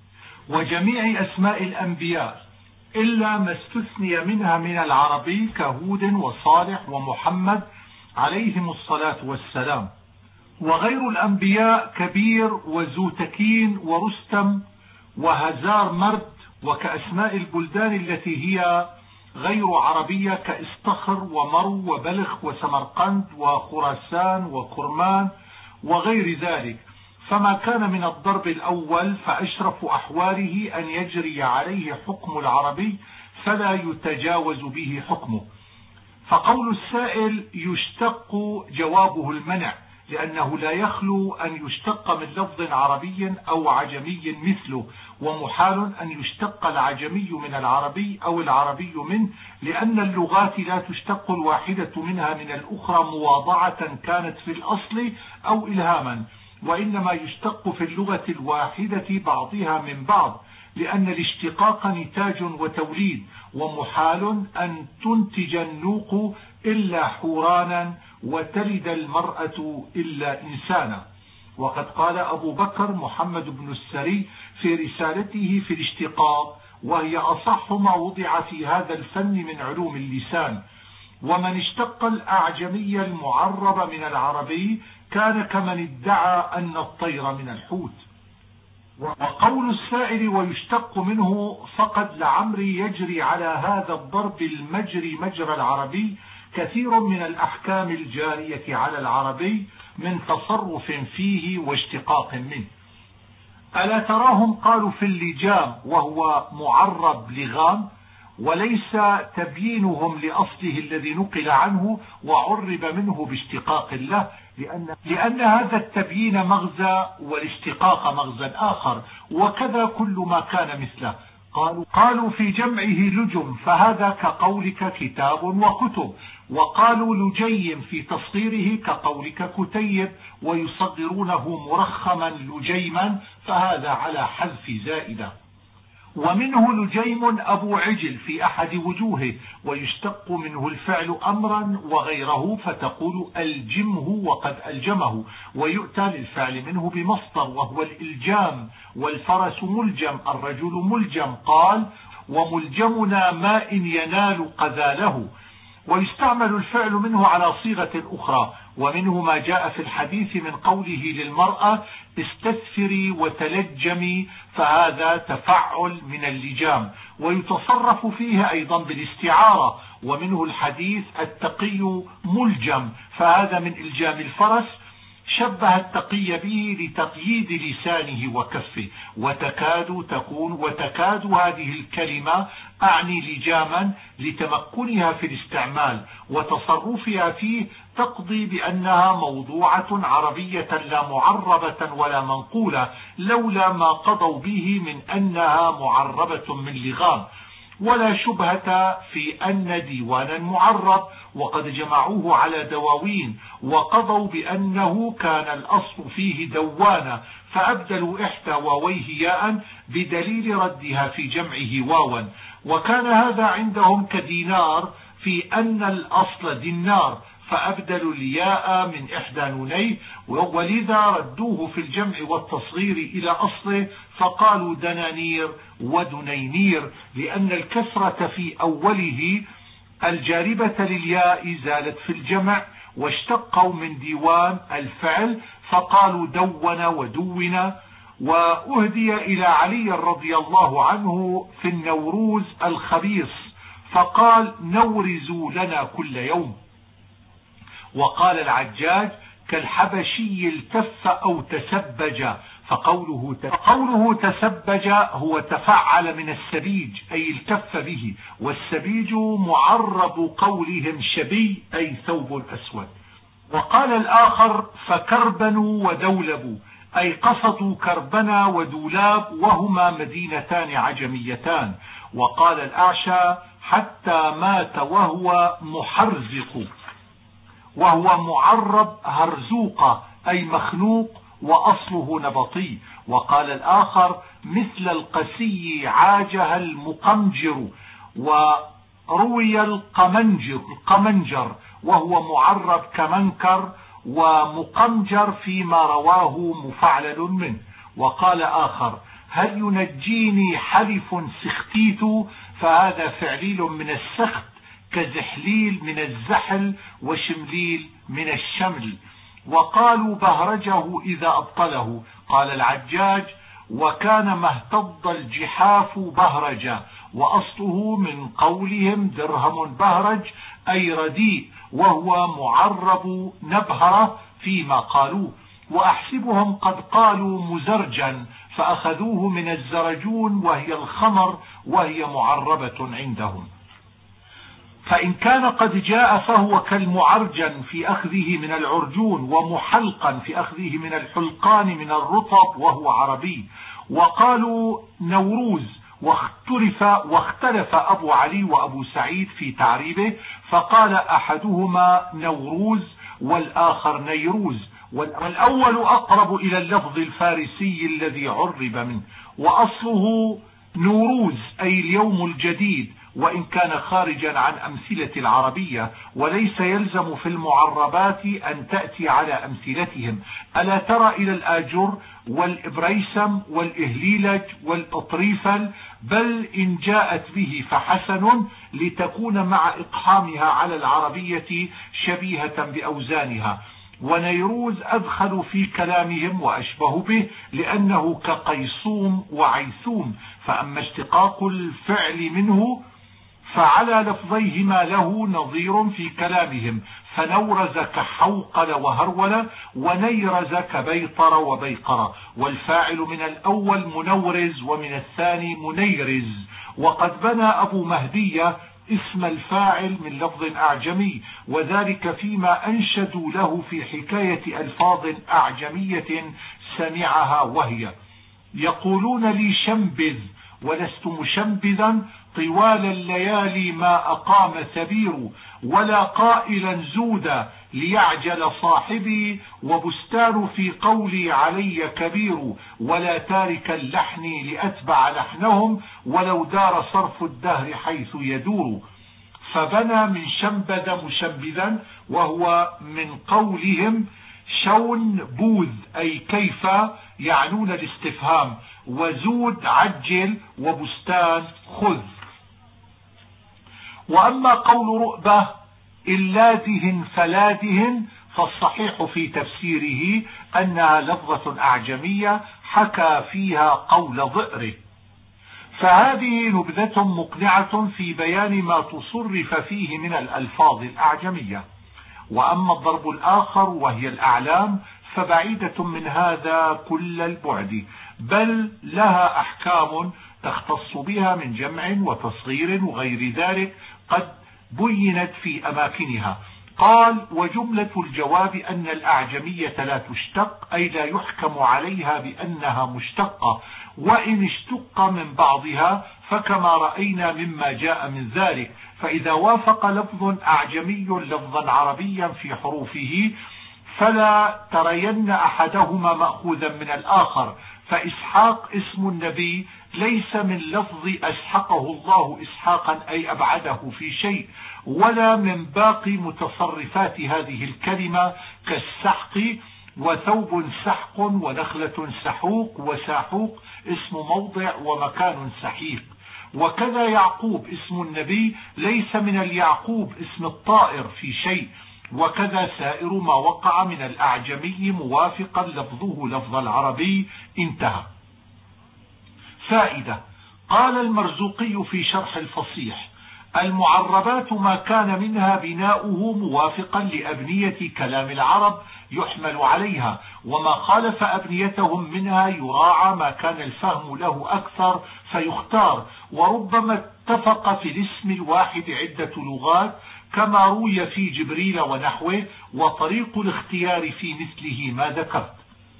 Speaker 1: وجميع أسماء الأنبياء إلا ما استثني منها من العربي كهود وصالح ومحمد عليهم الصلاة والسلام. وغير الأنبياء كبير وزوتكين ورستم وهزار مرد، وكأسماء البلدان التي هي غير عربية كاستخر ومرو وبلخ وسمرقند وخراسان وكرمان وغير ذلك. فما كان من الضرب الأول فأشرف أحواله أن يجري عليه حكم العربي فلا يتجاوز به حكمه. فقول السائل يشتق جوابه المنع، لأنه لا يخلو أن يشتق من لفظ عربي أو عجمي مثله، ومحال أن يشتق العجمي من العربي أو العربي منه، لأن اللغات لا تشتق الواحدة منها من الأخرى مواضعة كانت في الأصل أو إلهاما، وإنما يشتق في اللغة الواحدة بعضها من بعض، لأن الاشتقاق نتاج وتوليد، ومحال أن تنتج النوق إلا حورانا وتلد المرأة إلا إنسانا. وقد قال أبو بكر محمد بن السري في رسالته في الاشتقاق، وهي أصح ما وضع في هذا الفن من علوم اللسان: ومن اشتق الأعجمي المعرب من العربي كان كمن ادعى أن الطير من الحوت. وقول السائل ويشتق منه فقد لعمري يجري على هذا الضرب المجري مجرى العربي كثير من الأحكام الجارية على العربي من تصرف فيه واشتقاق منه. ألا تراهم قالوا في اللجام وهو معرب لغام، وليس تبيينهم لأصله الذي نقل عنه وعرب منه باشتقاق له، لأن, لأن هذا التبيين مغزى والاشتقاق مغزى آخر، وكذا كل ما كان مثله. قالوا, قالوا في جمعه لجم، فهذا كقولك كتاب وكتب. وقالوا لجيم في تصغيره كقولك كتيب، ويصغرونه مرخما لجيما، فهذا على حذف زائدة. ومنه لجيم أبو عجل في أحد وجوهه، ويشتق منه الفعل أمرا وغيره، فتقول ألجمه وقد ألجمه، ويؤتى للفعل منه بمصدر وهو الإلجام. والفرس ملجم، الرجل ملجم. قال وملجمنا ماء ينال قذاله. ويستعمل الفعل منه على صيغة أخرى. ومنه ما جاء في الحديث من قوله للمرأة استثفري وتلجمي، فهذا تفعل من اللجام، ويتصرف فيه أيضا بالاستعارة. ومنه الحديث التقي ملجم، فهذا من إلجام الفرس، شبه التقي به لتقييد لسانه وكفه. وتكاد تكون وتكاد هذه الكلمة أعني لجاما لتمكنها في الاستعمال وتصرفها فيه، تقضي بأنها موضوعة عربية لا معربة ولا منقولة، لولا ما قضوا به من أنها معربة من لغام. ولا شبهة في أن ديوانا معرب، وقد جمعوه على دواوين، وقضوا بأنه كان الأصل فيه دوانا، فأبدلوا إحدى واويه ياء بدليل ردها في جمعه واوا. وكان هذا عندهم كدينار في أن الأصل دينار، فأبدلوا الياء من إحدى نونيه، ولذا ردوه في الجمع والتصغير إلى أصله فقالوا دنانير ودنينير، لأن الكسرة في أوله الجاربة للياء زالت في الجمع، واشتقوا من ديوان الفعل فقالوا دون ودون. وأهدي إلى علي رضي الله عنه في النوروز الخبيص فقال نورزوا لنا كل يوم. وقال العجاج كالحبشي التف أو تسبج، فقوله قوله تسبج هو تفعل من السبيج أي التف به، والسبيج معرب قولهم شبي أي ثوب أسود. وقال الآخر فكربنوا ودولبوا أي قصدوا كربنا ودولاب وهما مدينتان عجميتان. وقال الأعشى حتى مات وهو محرزق، وهو معرب هرزوق أي مخنوق وأصله نبطي. وقال الآخر مثل القسي عاجها المقمجر، وروي القمنجر, القمنجر وهو معرب كمنكر ومقمجر فيما رواه مفعلل منه. وقال آخر هل ينجيني حلف سختيت، فهذا فعليل من السخت كزحليل من الزحل وشمليل من الشمل. وقالوا بهرجه إذا أبطله. قال العجاج وكان ما اهتض الجحاف بهرجا، وأصله من قولهم درهم بهرج أي رديء، وهو معرب نبهرة فيما قالوه. وأحسبهم قد قالوا مزرجا فأخذوه من الزرجون وهي الخمر، وهي معربة عندهم. فإن كان قد جاء فهو كالمعرجن في أخذه من العرجون، ومحلقا في أخذه من الحلقان من الرطب وهو عربي. وقالوا نوروز، واختلف, واختلف أبو علي وأبو سعيد في تعريبه، فقال أحدهما نوروز والآخر نيروز، والأول أقرب إلى اللفظ الفارسي الذي عرب منه. وأصله نوروز أي اليوم الجديد، وإن كان خارجا عن أمثلة العربية، وليس يلزم في المعربات أن تأتي على أمثلتهم. ألا ترى إلى الآجر والإبريسم والإهليلج والأطريفل، بل إن جاءت به فحسن لتكون مع إقحامها على العربية شبيهة بأوزانها. ونيروز أدخل في كلامهم وأشبه به، لأنه كقيصوم وعيثوم. فأما اشتقاق الفعل منه فعلى لفظيهما له نظير في كلامهم، فنورز كحوقل وهرول، ونيرز كبيطر وبيقر. والفاعل من الأول منورز ومن الثاني منيرز. وقد بنى أبو مهدية اسم الفاعل من لفظ أعجمي، وذلك فيما أنشدوا له في حكاية ألفاظ أعجمية سمعها، وهي يقولون لي شنبذ ولست مشنبذا، طوال الليالي ما أقام ثبير، ولا قائلا زودا ليعجل صاحبي، وبستان في قولي علي كبير، ولا تارك اللحن لأتبع لحنهم، ولو دار صرف الدهر حيث يدور. فبنى من شنبذ مشنبذا، وهو من قولهم شون بوذ أي كيف، يعنون الاستفهام، وزود عجل، وبستان خذ. وأما قول رؤبة إلادهن فلادهن فالصحيح في تفسيره أنها لفظة أعجمية حكى فيها قول ضئره. فهذه نبذة مقنعة في بيان ما تصرف فيه من الألفاظ الأعجمية. وأما الضرب الآخر وهي الأعلام فبعيدة من هذا كل البعد، بل لها أحكام تختص بها من جمع وتصغير وغير ذلك قد بينت في أماكنها. قال وجملة الجواب أن الأعجمية لا تشتق، أي لا يحكم عليها بأنها مشتقة، وإن اشتق من بعضها فكما رأينا مما جاء من ذلك. فإذا وافق لفظ أعجمي لفظا عربيا في حروفه فلا ترين أحدهما مأخوذا من الآخر، فإسحاق اسم النبي ليس من لفظ أسحقه الله إسحاقا أي أبعده في شيء، ولا من باقي متصرفات هذه الكلمة كالسحق، وثوب سحق، ونخلة سحوق، وساحوق اسم موضع ومكان سحيق. وكذا يعقوب اسم النبي ليس من اليعقوب اسم الطائر في شيء، وكذا سائر ما وقع من الأعجمي موافقا لفظه لفظ العربي. انتهى. فائدة. قال المرزوقي في شرح الفصيح: المعربات ما كان منها بناؤه موافقا لأبنية كلام العرب يحمل عليها، وما خالف أبنيتهم منها يراعى ما كان الفهم له أكثر فيختار، وربما اتفق في الاسم الواحد عدة لغات كما روي في جبريل ونحوه، وطريق الاختيار في مثله ما ذكرت.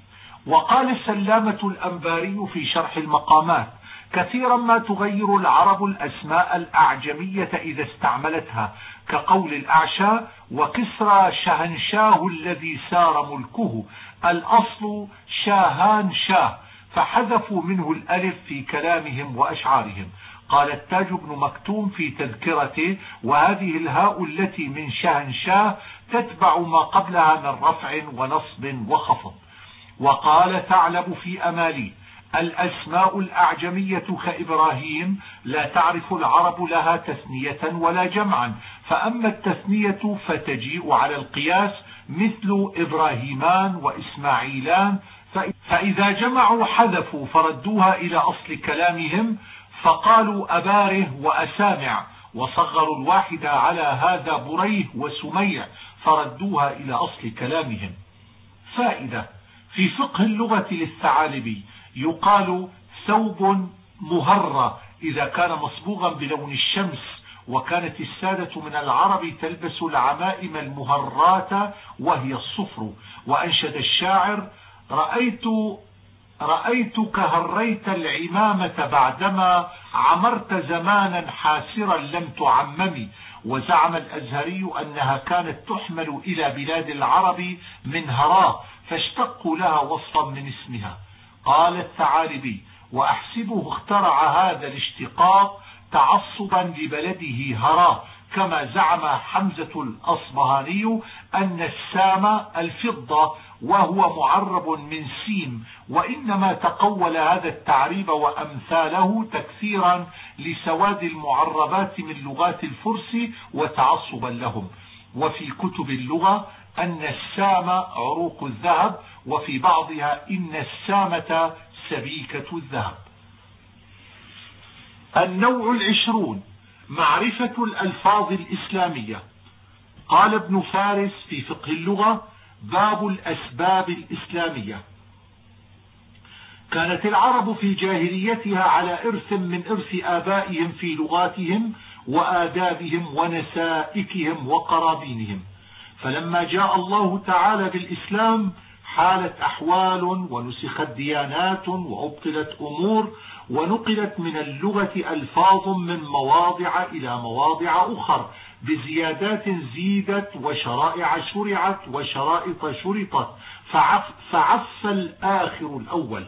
Speaker 1: وقال سلامة الأنباري في شرح المقامات: كثيرا ما تغير العرب الأسماء الأعجمية إذا استعملتها، كقول الأعشى: وكسرى شهنشاه الذي سار ملكه، الأصل شاهان شاه، فحذفوا منه الألف في كلامهم وأشعارهم. قال التاج بن مكتوم في تذكرته: وهذه الهاء التي من شهنشاه تتبع ما قبلها من رفع ونصب وخفض. وقال ثعلب في أمالي: الأسماء الأعجمية كإبراهيم لا تعرف العرب لها تثنية ولا جمعا، فأما التثنية فتجيء على القياس مثل إبراهيمان وإسماعيلان، فإذا جمعوا حذفوا فردوها إلى أصل كلامهم، فقالوا أباره وأسامع، وصغروا الواحد على هذا بريه وسميع، فردوها إلى أصل كلامهم. فائدة. في فقه اللغة للثعالبي يقال ثوب مهرة إذا كان مصبوغا بلون الشمس، وكانت السادة من العرب تلبس العمائم المهرات وهي الصفر. وأنشد الشاعر: رأيت رأيتك هريت العمامة بعدما عمرت زمانا حاسرا لم تعممي. وزعم الأزهري أنها كانت تحمل إلى بلاد العرب من هراء، فاشتقوا لها وصفا من اسمها. قال الثعالبي: وأحسبه اخترع هذا الاشتقاق تعصبا لبلده هراء، كما زعم حمزة الأصبهاني أن السام الفضة وهو معرب من سيم، وإنما تقول هذا التعريب وأمثاله تكثيرا لسواد المعربات من لغات الفرس وتعصبا لهم. وفي كتب اللغة أن السام عروق الذهب، وفي بعضها إن السامة سبيكة الذهب. النوع العشرون: معرفة الألفاظ الإسلامية. قال ابن فارس في فقه اللغة: باب الأسباب الإسلامية. كانت العرب في جاهليتها على إرث من إرث آبائهم في لغاتهم وآدابهم ونسائكهم وقرابينهم، فلما جاء الله تعالى بالإسلام حالت أحوال ونسخت ديانات وأبطلت أمور، ونقلت من اللغة ألفاظ من مواضع إلى مواضع أخر بزيادات زيدت، وشرائع شرعت، وشرائط شرطت، فعف, فعف الآخر الأول.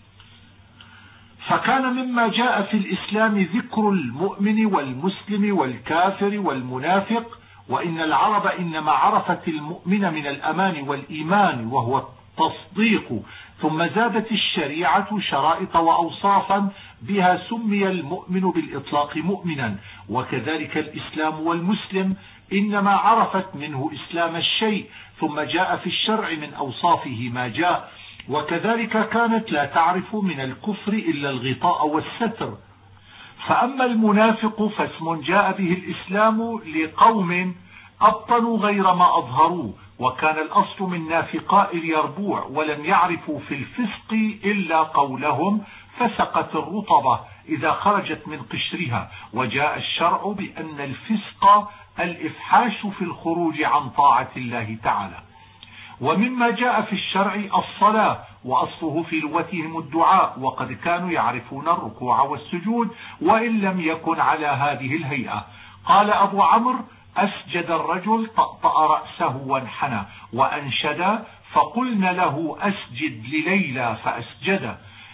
Speaker 1: فكان مما جاء في الإسلام ذكر المؤمن والمسلم والكافر والمنافق، وإن العرب إنما عرفت المؤمن من الأمان والإيمان وهو التصديق، ثم زادت الشريعة شرائط وأوصافا بها سمي المؤمن بالإطلاق مؤمنا. وكذلك الإسلام والمسلم إنما عرفت منه إسلام الشيء، ثم جاء في الشرع من أوصافه ما جاء. وكذلك كانت لا تعرف من الكفر إلا الغطاء والستر. فأما المنافق فاسم جاء به الإسلام لقوم أبطنوا غير ما أظهروا، وكان الأصل من نافقاء اليربوع، ولم يعرفوا في الفسق إلا قولهم فسقت الرطبة إذا خرجت من قشرها. وجاء الشرع بأن الفسق الإفحاش في الخروج عن طاعة الله تعالى. ومما جاء في الشرع الصلاة، وأصله في لغتهم الدعاء، وقد كانوا يعرفون الركوع والسجود وإن لم يكن على هذه الهيئة. قال أبو عمرو: أسجد الرجل طأطأ رأسه وانحنى، وأنشد: فقلنا له أسجد لليلى فأسجد.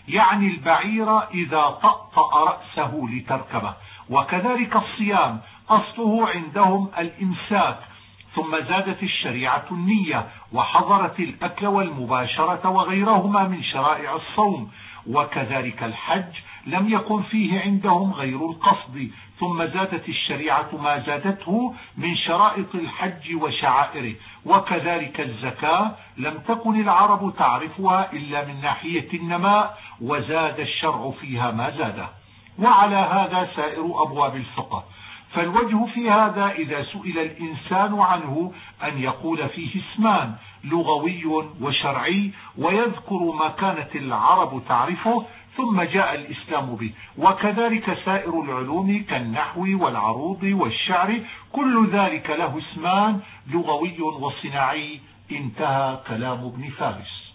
Speaker 1: يعني البعير إذا طأطأ رأسه لتركبه. وكذلك الصيام أصله عندهم الإمساك، ثم زادت الشريعة النية وحظرت الأكل والمباشرة وغيرهما من شرائع الصوم. وكذلك الحج لم يكن فيه عندهم غير القصد، ثم زادت الشريعة ما زادته من شرائط الحج وشعائره. وكذلك الزكاة لم تكن العرب تعرفها إلا من ناحية النماء، وزاد الشرع فيها ما زاده. وعلى هذا سائر أبواب الفقه. فالوجه في هذا إذا سئل الإنسان عنه أن يقول فيه اسمان، لغوي وشرعي، ويذكر ما كانت العرب تعرفه ثم جاء الإسلام به. وكذلك سائر العلوم كالنحو والعروض والشعر، كل ذلك له اسمان لغوي وصناعي. انتهى كلام ابن فارس.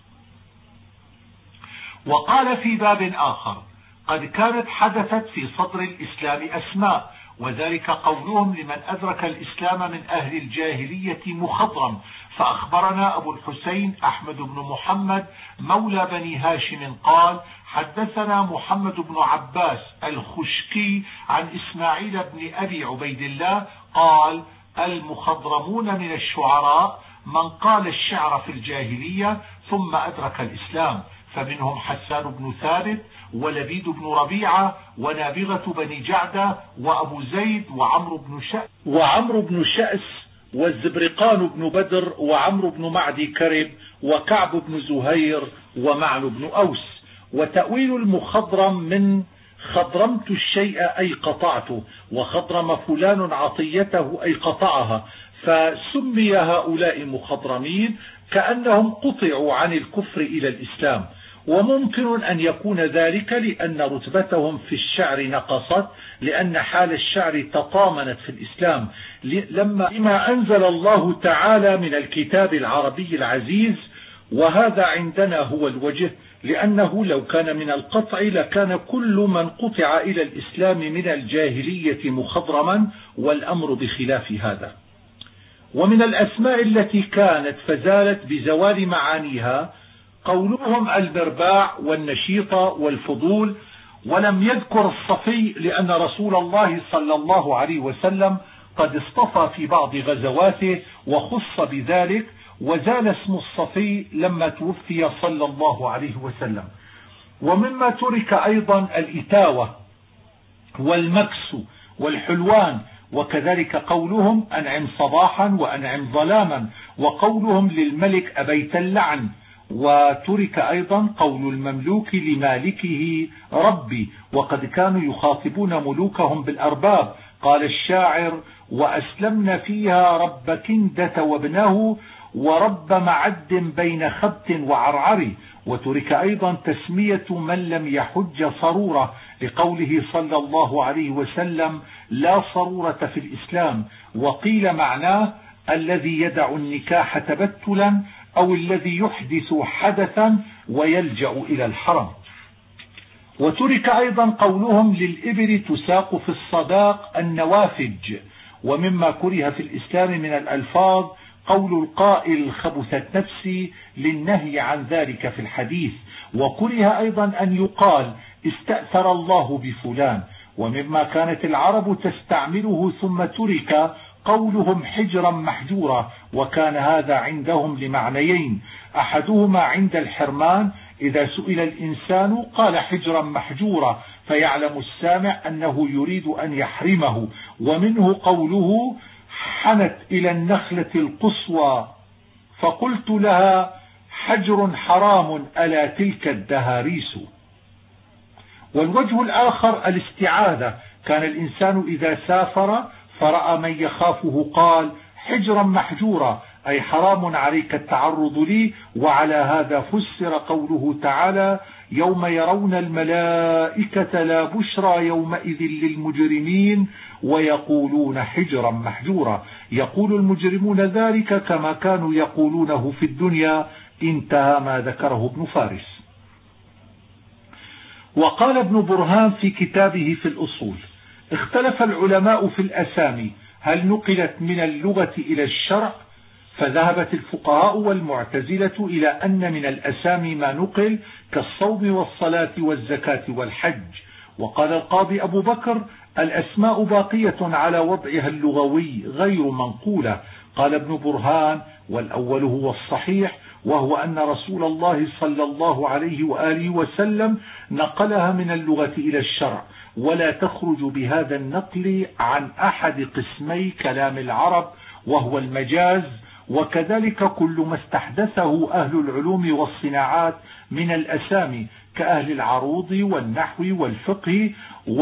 Speaker 1: وقال في باب آخر: قد كانت حدثت في صدر الإسلام أسماء، وذلك قولهم لمن أدرك الإسلام من أهل الجاهلية مخضرم. فأخبرنا أبو الحسين أحمد بن محمد مولى بني هاشم قال: حدثنا محمد بن عباس الخشكي عن إسماعيل بن أبي عبيد الله قال: المخضرمون من الشعراء من قال الشعر في الجاهلية ثم أدرك الإسلام، فمنهم حسان بن ثابت ولبيد بن ربيعة ونابغة بني جعدة وأبو زيد وعمرو بن شأس وعمرو بن شأس والزبرقان بن بدر وعمرو بن معدي كرب وكعب بن زهير ومعن بن أوس. وتأويل المخضرم من خضرمت الشيء أي قطعته، وخضرم فلان عطيته أي قطعها، فسمي هؤلاء مخضرمين كأنهم قطعوا عن الكفر إلى الإسلام. وممكن أن يكون ذلك لأن رتبتهم في الشعر نقصت، لأن حال الشعر تطامنت في الإسلام لما لما أنزل الله تعالى من الكتاب العربي العزيز. وهذا عندنا هو الوجه، لأنه لو كان من القطع لكان كل من قطع إلى الإسلام من الجاهلية مخضرما، والأمر بخلاف هذا. ومن الأسماء التي كانت فزالت بزوال معانيها قولهم البرباع والنشيط والفضول. ولم يذكر الصفي لأن رسول الله صلى الله عليه وسلم قد اصطفى في بعض غزواته وخص بذلك، وزال اسم الصفي لما توفي صلى الله عليه وسلم. ومما ترك أيضا الإتاوة والمكس والحلوان، وكذلك قولهم أنعم صباحا وأنعم ظلاما، وقولهم للملك أبيت اللعن. وترك أيضا قول المملوك لمالكه ربي، وقد كانوا يخاطبون ملوكهم بالأرباب. قال الشاعر: وأسلمنا فيها رب كندة وابنه ورب معد بين خبت وعرعر. وترك أيضا تسمية من لم يحج صرورة، لقوله صلى الله عليه وسلم: لا صرورة في الإسلام. وقيل معناه الذي يدع النكاح تبتلا، أو الذي يحدث حدثا ويلجأ إلى الحرم. وترك أيضا قولهم للإبل تساق في الصداق النوافج. ومما كره في الإسلام من الألفاظ قول القائل خبثت نفسي للنهي عن ذلك في الحديث. وكره أيضا أن يقال استأثر الله بفلان. ومما كانت العرب تستعمله ثم ترك قولهم حجرا محجورا، وكان هذا عندهم لمعنيين: أحدهما عند الحرمان، إذا سئل الإنسان قال حجرا محجورا فيعلم السامع أنه يريد أن يحرمه. ومنه قوله حنت إلى النخلة القصوى فقلت لها حجر حرام ألا تلك الدهاريس. والوجه الآخر الاستعاذة، كان الإنسان إذا سافر فرأى من يخافه قال حجرا محجورا، أي حرام عليك التعرض لي. وعلى هذا فسر قوله تعالى: يوم يرون الملائكة لا بشرى يومئذ للمجرمين ويقولون حجرا محجورا. يقول المجرمون ذلك كما كانوا يقولونه في الدنيا. انتهى ما ذكره ابن فارس. وقال ابن برهان في كتابه في الأصول: اختلف العلماء في الأسامي، هل نقلت من اللغة إلى الشرع فذهبت الفقهاء والمعتزلة إلى أن من الأسامي ما نقل كالصوم والصلاة والزكاة والحج. وقال القاضي أبو بكر: الأسماء باقية على وضعها اللغوي غير منقولة. قال ابن برهان: والأول هو الصحيح، وهو أن رسول الله صلى الله عليه وآله وسلم نقلها من اللغة إلى الشرع، ولا تخرج بهذا النقل عن أحد قسمي كلام العرب وهو المجاز، وكذلك كل ما استحدثه أهل العلوم والصناعات من الأسامي كأهل العروض والنحو والفقه،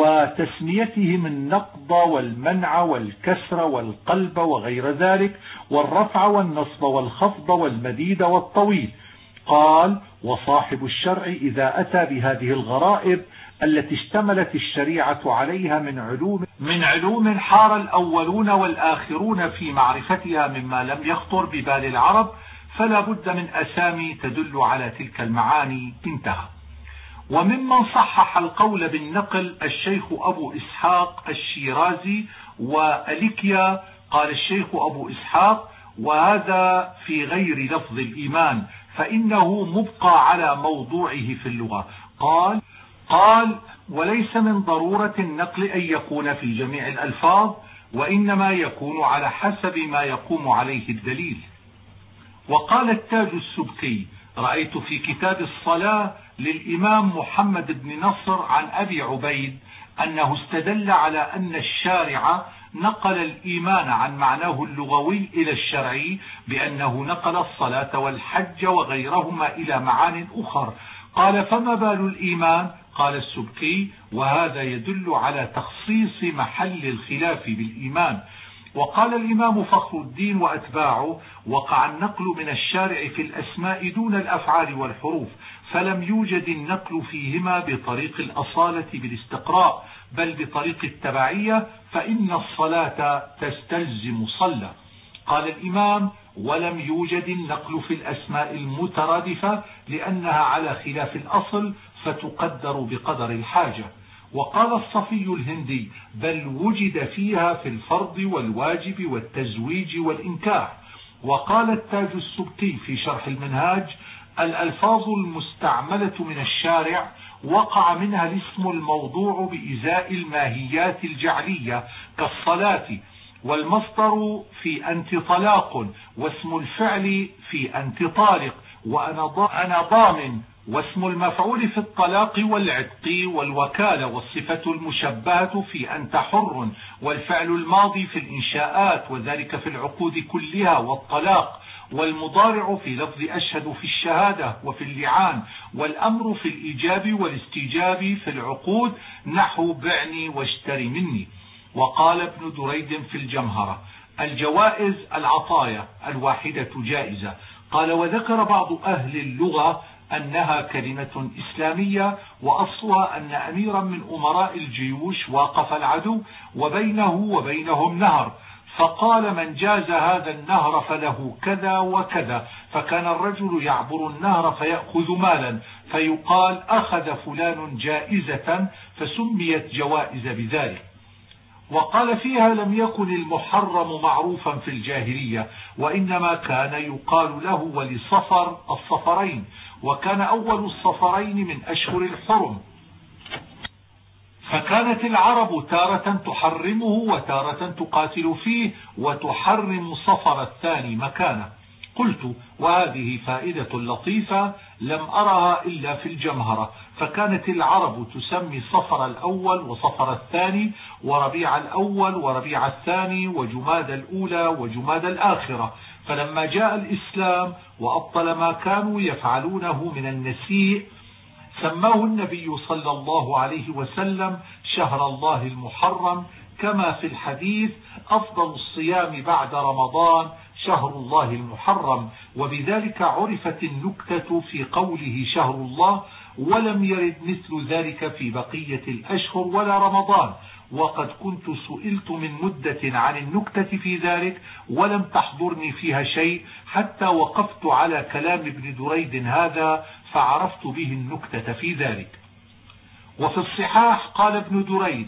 Speaker 1: وتسميتهم النقض والمنع والكسر والقلب وغير ذلك، والرفع والنصب والخفض والمديد والطويل. قال: وصاحب الشرع إذا أتى بهذه الغرائب التي اشتملت الشريعة عليها من علوم من علوم حار الأولون والآخرون في معرفتها مما لم يخطر ببال العرب، فلا بد من أسامي تدل على تلك المعاني. انتهى. وممن صحح القول بالنقل الشيخ أبو إسحاق الشيرازي وأليكيا. قال الشيخ أبو إسحاق: وهذا في غير لفظ الإيمان، فإنه مبقى على موضوعه في اللغة. قال قال وليس من ضرورة النقل أن يكون في جميع الألفاظ، وإنما يكون على حسب ما يقوم عليه الدليل. وقال التاج السبكي: رأيت في كتاب الصلاة للإمام محمد بن نصر عن أبي عبيد أنه استدل على أن الشارع نقل الإيمان عن معناه اللغوي إلى الشرعي بأنه نقل الصلاة والحج وغيرهما إلى معان أخر. قال: فما بال الإيمان؟ قال السبكي: وهذا يدل على تخصيص محل الخلاف بالإيمان. وقال الإمام فخر الدين وأتباعه: وقع النقل من الشارع في الأسماء دون الأفعال والحروف، فلم يوجد النقل فيهما بطريق الأصالة بالاستقراء، بل بطريق التبعية، فإن الصلاة تستلزم صلى. قال الإمام: ولم يوجد النقل في الأسماء المترادفة لأنها على خلاف الأصل فتقدر بقدر الحاجة. وقال الصفي الهندي: بل وجد فيها في الفرض والواجب والتزويج والإنكاح. وقال التاج السبكي في شرح المنهاج: الألفاظ المستعملة من الشارع وقع منها الاسم الموضوع بإزاء الماهيات الجعلية كالصلاة، والمصدر في أنت طلاق، واسم الفعل في أنت طالق، وأنا ضامن، واسم المفعول في الطلاق والعتق والوكالة، والصفة المشبهة في أنت حر، والفعل الماضي في الإنشاءات وذلك في العقود كلها والطلاق، والمضارع في لفظ أشهد في الشهادة وفي اللعان، والأمر في الإيجاب والاستيجاب في العقود نحو بعني واشتري مني. وقال ابن دريد في الجمهرة: الجوائز العطايا الواحدة جائزة. قال: وذكر بعض أهل اللغة أنها كلمة إسلامية، وأصلها أن أميرا من أمراء الجيوش واقف العدو وبينه وبينهم نهر، فقال: من جاز هذا النهر فله كذا وكذا، فكان الرجل يعبر النهر فيأخذ مالا، فيقال: أخذ فلان جائزة، فسميت جوائز بذلك. وقال فيها: لم يكن المحرم معروفا في الجاهلية، وإنما كان يقال له ولصفر الصفرين، وكان أول الصفرين من أشهر الحرم، فكانت العرب تارة تحرمه وتارة تقاتل فيه وتحرم صفر الثاني مكانه. قلت: وهذه فائدة لطيفة لم أرها إلا في الجمهرة، فكانت العرب تسمي صفر الأول وصفر الثاني وربيع الأول وربيع الثاني وجماد الأولى وجماد الآخرة، فلما جاء الإسلام وأبطل ما كانوا يفعلونه من النسيء سماه النبي صلى الله عليه وسلم شهر الله المحرم، كما في الحديث: أفضل الصيام بعد رمضان شهر الله المحرم. وبذلك عرفت النكتة في قوله شهر الله، ولم يرد مثل ذلك في بقية الأشهر ولا رمضان. وقد كنت سئلت من مدة عن النكتة في ذلك ولم تحضرني فيها شيء، حتى وقفت على كلام ابن دريد هذا فعرفت به النكتة في ذلك. وفي الصحاح قال ابن دريد: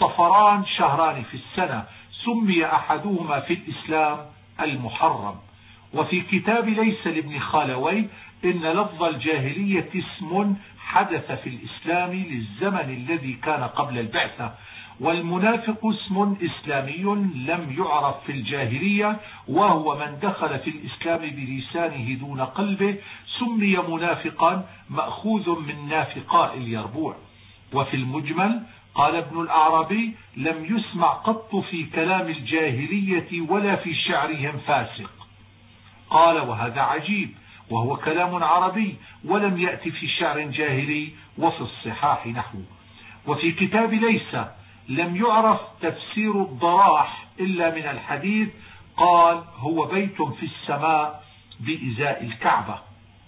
Speaker 1: الصفران شهران في السنة، سمي أحدهما في الإسلام المحرم. وفي كتاب ليس لابن خالوي إن لفظ الجاهلية اسم حدث في الإسلام للزمن الذي كان قبل البعثة، والمنافق اسم إسلامي لم يعرف في الجاهلية، وهو من دخل في الإسلام بلسانه دون قلبه، سمي منافقا مأخوذ من نافقاء اليربوع. وفي المجمل قال ابن الأعرابي: لم يسمع قط في كلام الجاهلية ولا في شعرهم فاسق. قال: وهذا عجيب، وهو كلام عربي ولم يأتي في شعر جاهلي. وفي الصحاح نحو. وفي كتاب ليس لم يعرف تفسير الضراح إلا من الحديث، قال: هو بيت في السماء بإزاء الكعبة.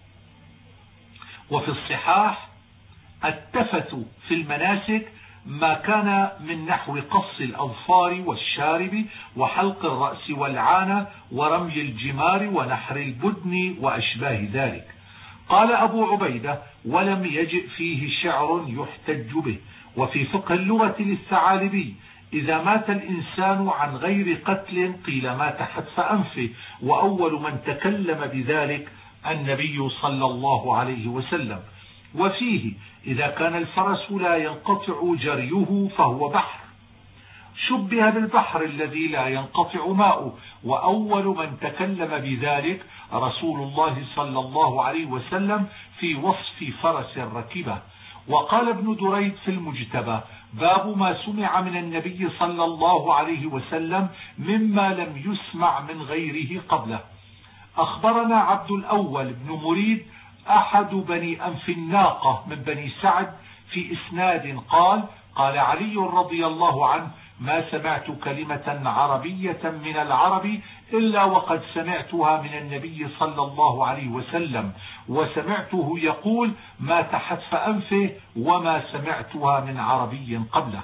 Speaker 1: وفي الصحاح: التفت في المناسك ما كان من نحو قص الأظفار والشارب وحلق الرأس والعانة ورمي الجمار ونحر البدن وأشباه ذلك. قال أبو عبيدة: ولم يجئ فيه شعر يحتج به. وفي فقه اللغة للثعالبي: إذا مات الإنسان عن غير قتل قيل مات حتف أنفه، وأول من تكلم بذلك النبي صلى الله عليه وسلم. وفيه: إذا كان الفرس لا ينقطع جريه فهو بحر، شبه بالبحر الذي لا ينقطع ماؤه، وأول من تكلم بذلك رسول الله صلى الله عليه وسلم في وصف فرس ركبه. وقال ابن دريد في المجتبى: باب ما سمع من النبي صلى الله عليه وسلم مما لم يسمع من غيره قبله. أخبرنا عبد الأول بن مريد أحد بني أنف الناقة من بني سعد في إسناد قال: قال علي رضي الله عنه: ما سمعت كلمة عربية من العرب إلا وقد سمعتها من النبي صلى الله عليه وسلم، وسمعته يقول: ما تحتف أنفه، وما سمعتها من عربي قبله.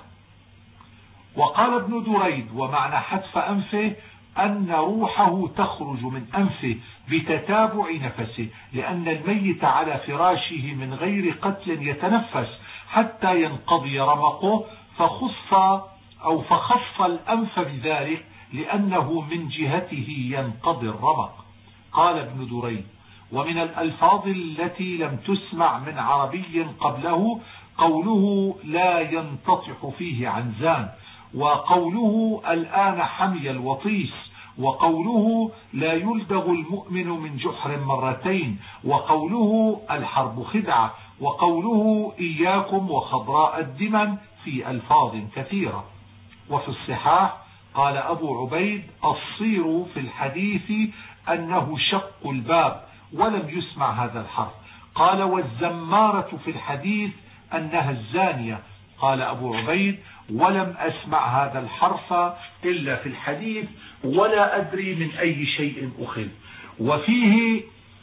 Speaker 1: وقال ابن دريد: ومعنى حتف أنفه أن روحه تخرج من أنفه بتتابع نفسه، لأن الميت على فراشه من غير قتل يتنفس حتى ينقضي رمقه، فخص أو فخص الأنف بذلك لأنه من جهته ينقضي الرمق. قال ابن دريد: ومن الألفاظ التي لم تسمع من عربي قبله قوله: لا ينتطح فيه عنزان، وقوله: الآن حمي الوطيس، وقوله: لا يلدغ المؤمن من جحر مرتين، وقوله: الحرب خدعة، وقوله: إياكم وخضراء الدمن، في ألفاظ كثيرة. وفي الصحاح قال أبو عبيد: الصير في الحديث أنه شق الباب، ولم يسمع هذا الحرف. قال: والزمارة في الحديث أنها الزانية. قال أبو عبيد: ولم أسمع هذا الحرف إلا في الحديث، ولا أدري من أي شيء أخذ. وفيه: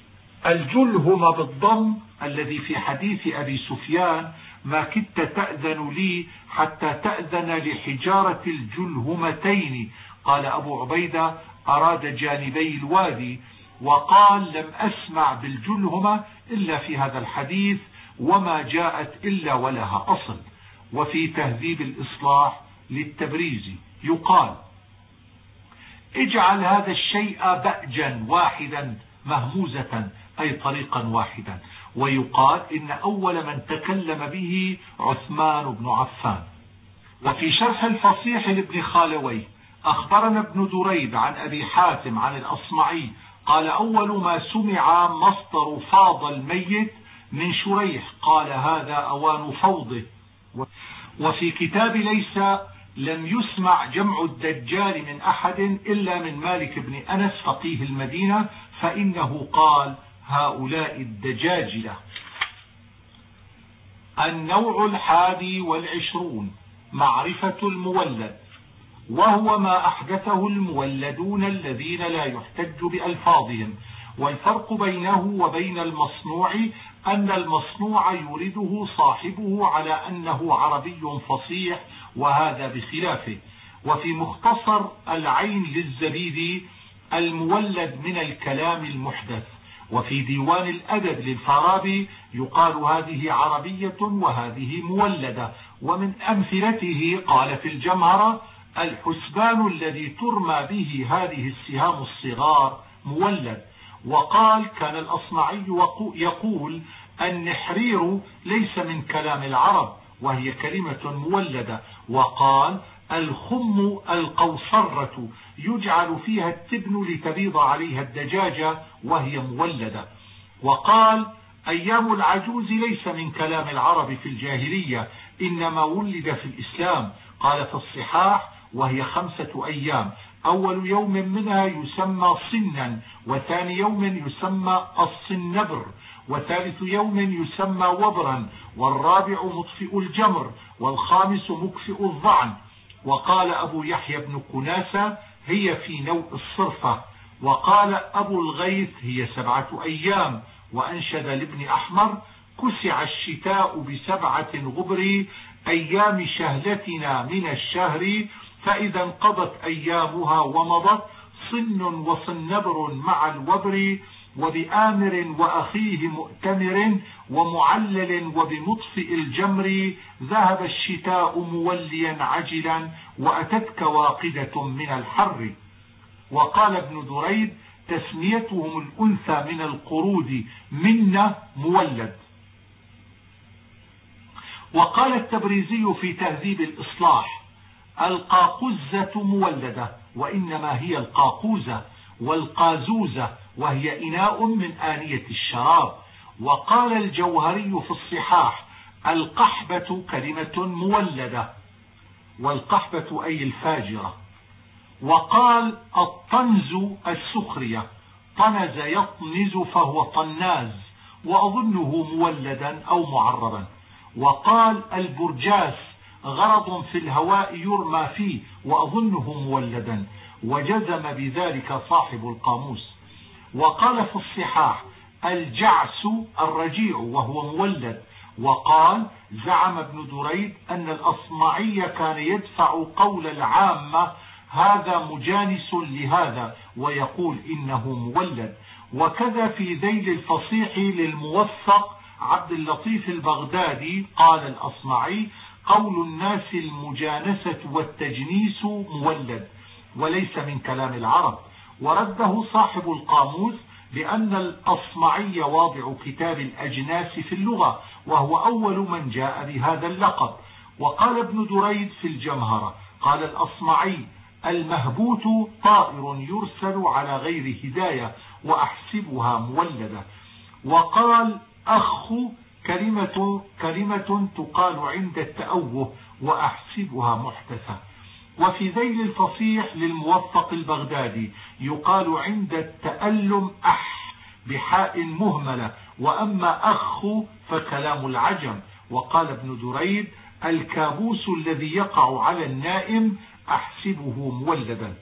Speaker 1: الجلهم بالضم الذي في حديث أبي سفيان: ما كدت تأذن لي حتى تأذن لحجارة الجلهمتين. قال أبو عبيدة: أراد جانبي الوادي. وقال: لم أسمع بالجلهمة إلا في هذا الحديث، وما جاءت إلا ولها أصل. وفي تهذيب الإصلاح للتبريزي يقال: اجعل هذا الشيء بأجا واحدا مهموزة، أي طريقا واحدا. ويقال: إن أول من تكلم به عثمان بن عفان. وفي شرح الفصيح لابن خالوي أخبرنا ابن دريد عن أبي حاتم عن الأصمعي قال: أول ما سمع مصدر فاض الميت من شريح، قال: هذا أوان فوضه. وفي كتاب ليس لم يسمع جمع الدجال من أحد إلا من مالك بن أنس فقيه المدينة، فإنه قال: هؤلاء الدجاجلة. النوع الحادي والعشرون: معرفة المولد، وهو ما أحدثه المولدون الذين لا يحتج بألفاظهم. والفرق بينه وبين المصنوع أن المصنوع يورده صاحبه على أنه عربي فصيح، وهذا بخلافه. وفي مختصر العين للزبيدي: المولد من الكلام المحدث. وفي ديوان الأدب للفارابي يقال: هذه عربية وهذه مولدة. ومن أمثلته قال في الجمهرة: الحسبان الذي ترمى به هذه السهام الصغار مولد. وقال كان الأصمعي يقول النحرير ليس من كلام العرب وهي كلمة مولدة. وقال الخم القوصرة يجعل فيها التبن لتبيض عليها الدجاجة وهي مولدة. وقال أيام العجوز ليس من كلام العرب في الجاهلية إنما ولد في الإسلام. قال في الصحاح وهي خمسة أيام، أول يوم منها يسمى صنا، وثاني يوم يسمى الصنبر، وثالث يوم يسمى وبرا، والرابع مطفئ الجمر، والخامس مكفئ الظعن. وقال أبو يحيى بن كناسة هي في نوء الصرفة. وقال أبو الغيث هي سبعة أيام. وأنشد لابن أحمر كسع الشتاء بسبعة غبر أيام شهلتنا من الشهر، فإذا انقضت أيامها ومضت صن وصنبر مع الوبر، وبآمر وأخيه مؤتمر ومعلل وبمطفئ الجمر، ذهب الشتاء موليا عجلا وأتتك واقدة من الحر. وقال ابن دريد تسميتهم الأنثى من القرود منا مولد. وقال التبريزي في تهذيب الإصلاح القاقزة مولدة، وإنما هي القاقوزة، والقازوزة وهي إناء من آنية الشراب. وقال الجوهري في الصحاح القحبة كلمة مولدة، والقحبة أي الفاجرة. وقال الطنز السخرية، طنز يطنز فهو طناز، وأظنه مولدا أو معربا. وقال البرجاس غرض في الهواء يرمى فيه، وأظنه مولدا، وجزم بذلك صاحب القاموس. وقال في الصحاح الجعس الرجيع وهو مولد. وقال زعم ابن دريد أن الأصمعي كان يدفع قول العامة هذا مجانس لهذا ويقول إنه مولد. وكذا في ذيل الفصيح للموفق عبد اللطيف البغدادي قال الأصمعي قول الناس المجانسة والتجنيس مولد وليس من كلام العرب. ورده صاحب القاموس لأن الأصمعي واضع كتاب الأجناس في اللغة، وهو أول من جاء بهذا اللقب. وقال ابن دريد في الجمهرة قال الأصمعي المهبوت طائر يرسل على غير هداية وأحسبها مولدة. وقال أخ كلمة, كلمة تقال عند التأوه وأحسبها محدثة. وفي ذيل الفصيح للموفق البغدادي يقال عند التألم أح بحاء مهملة، وأما أخ فكلام العجم. وقال ابن دريد الكابوس الذي يقع على النائم أحسبه مولدا.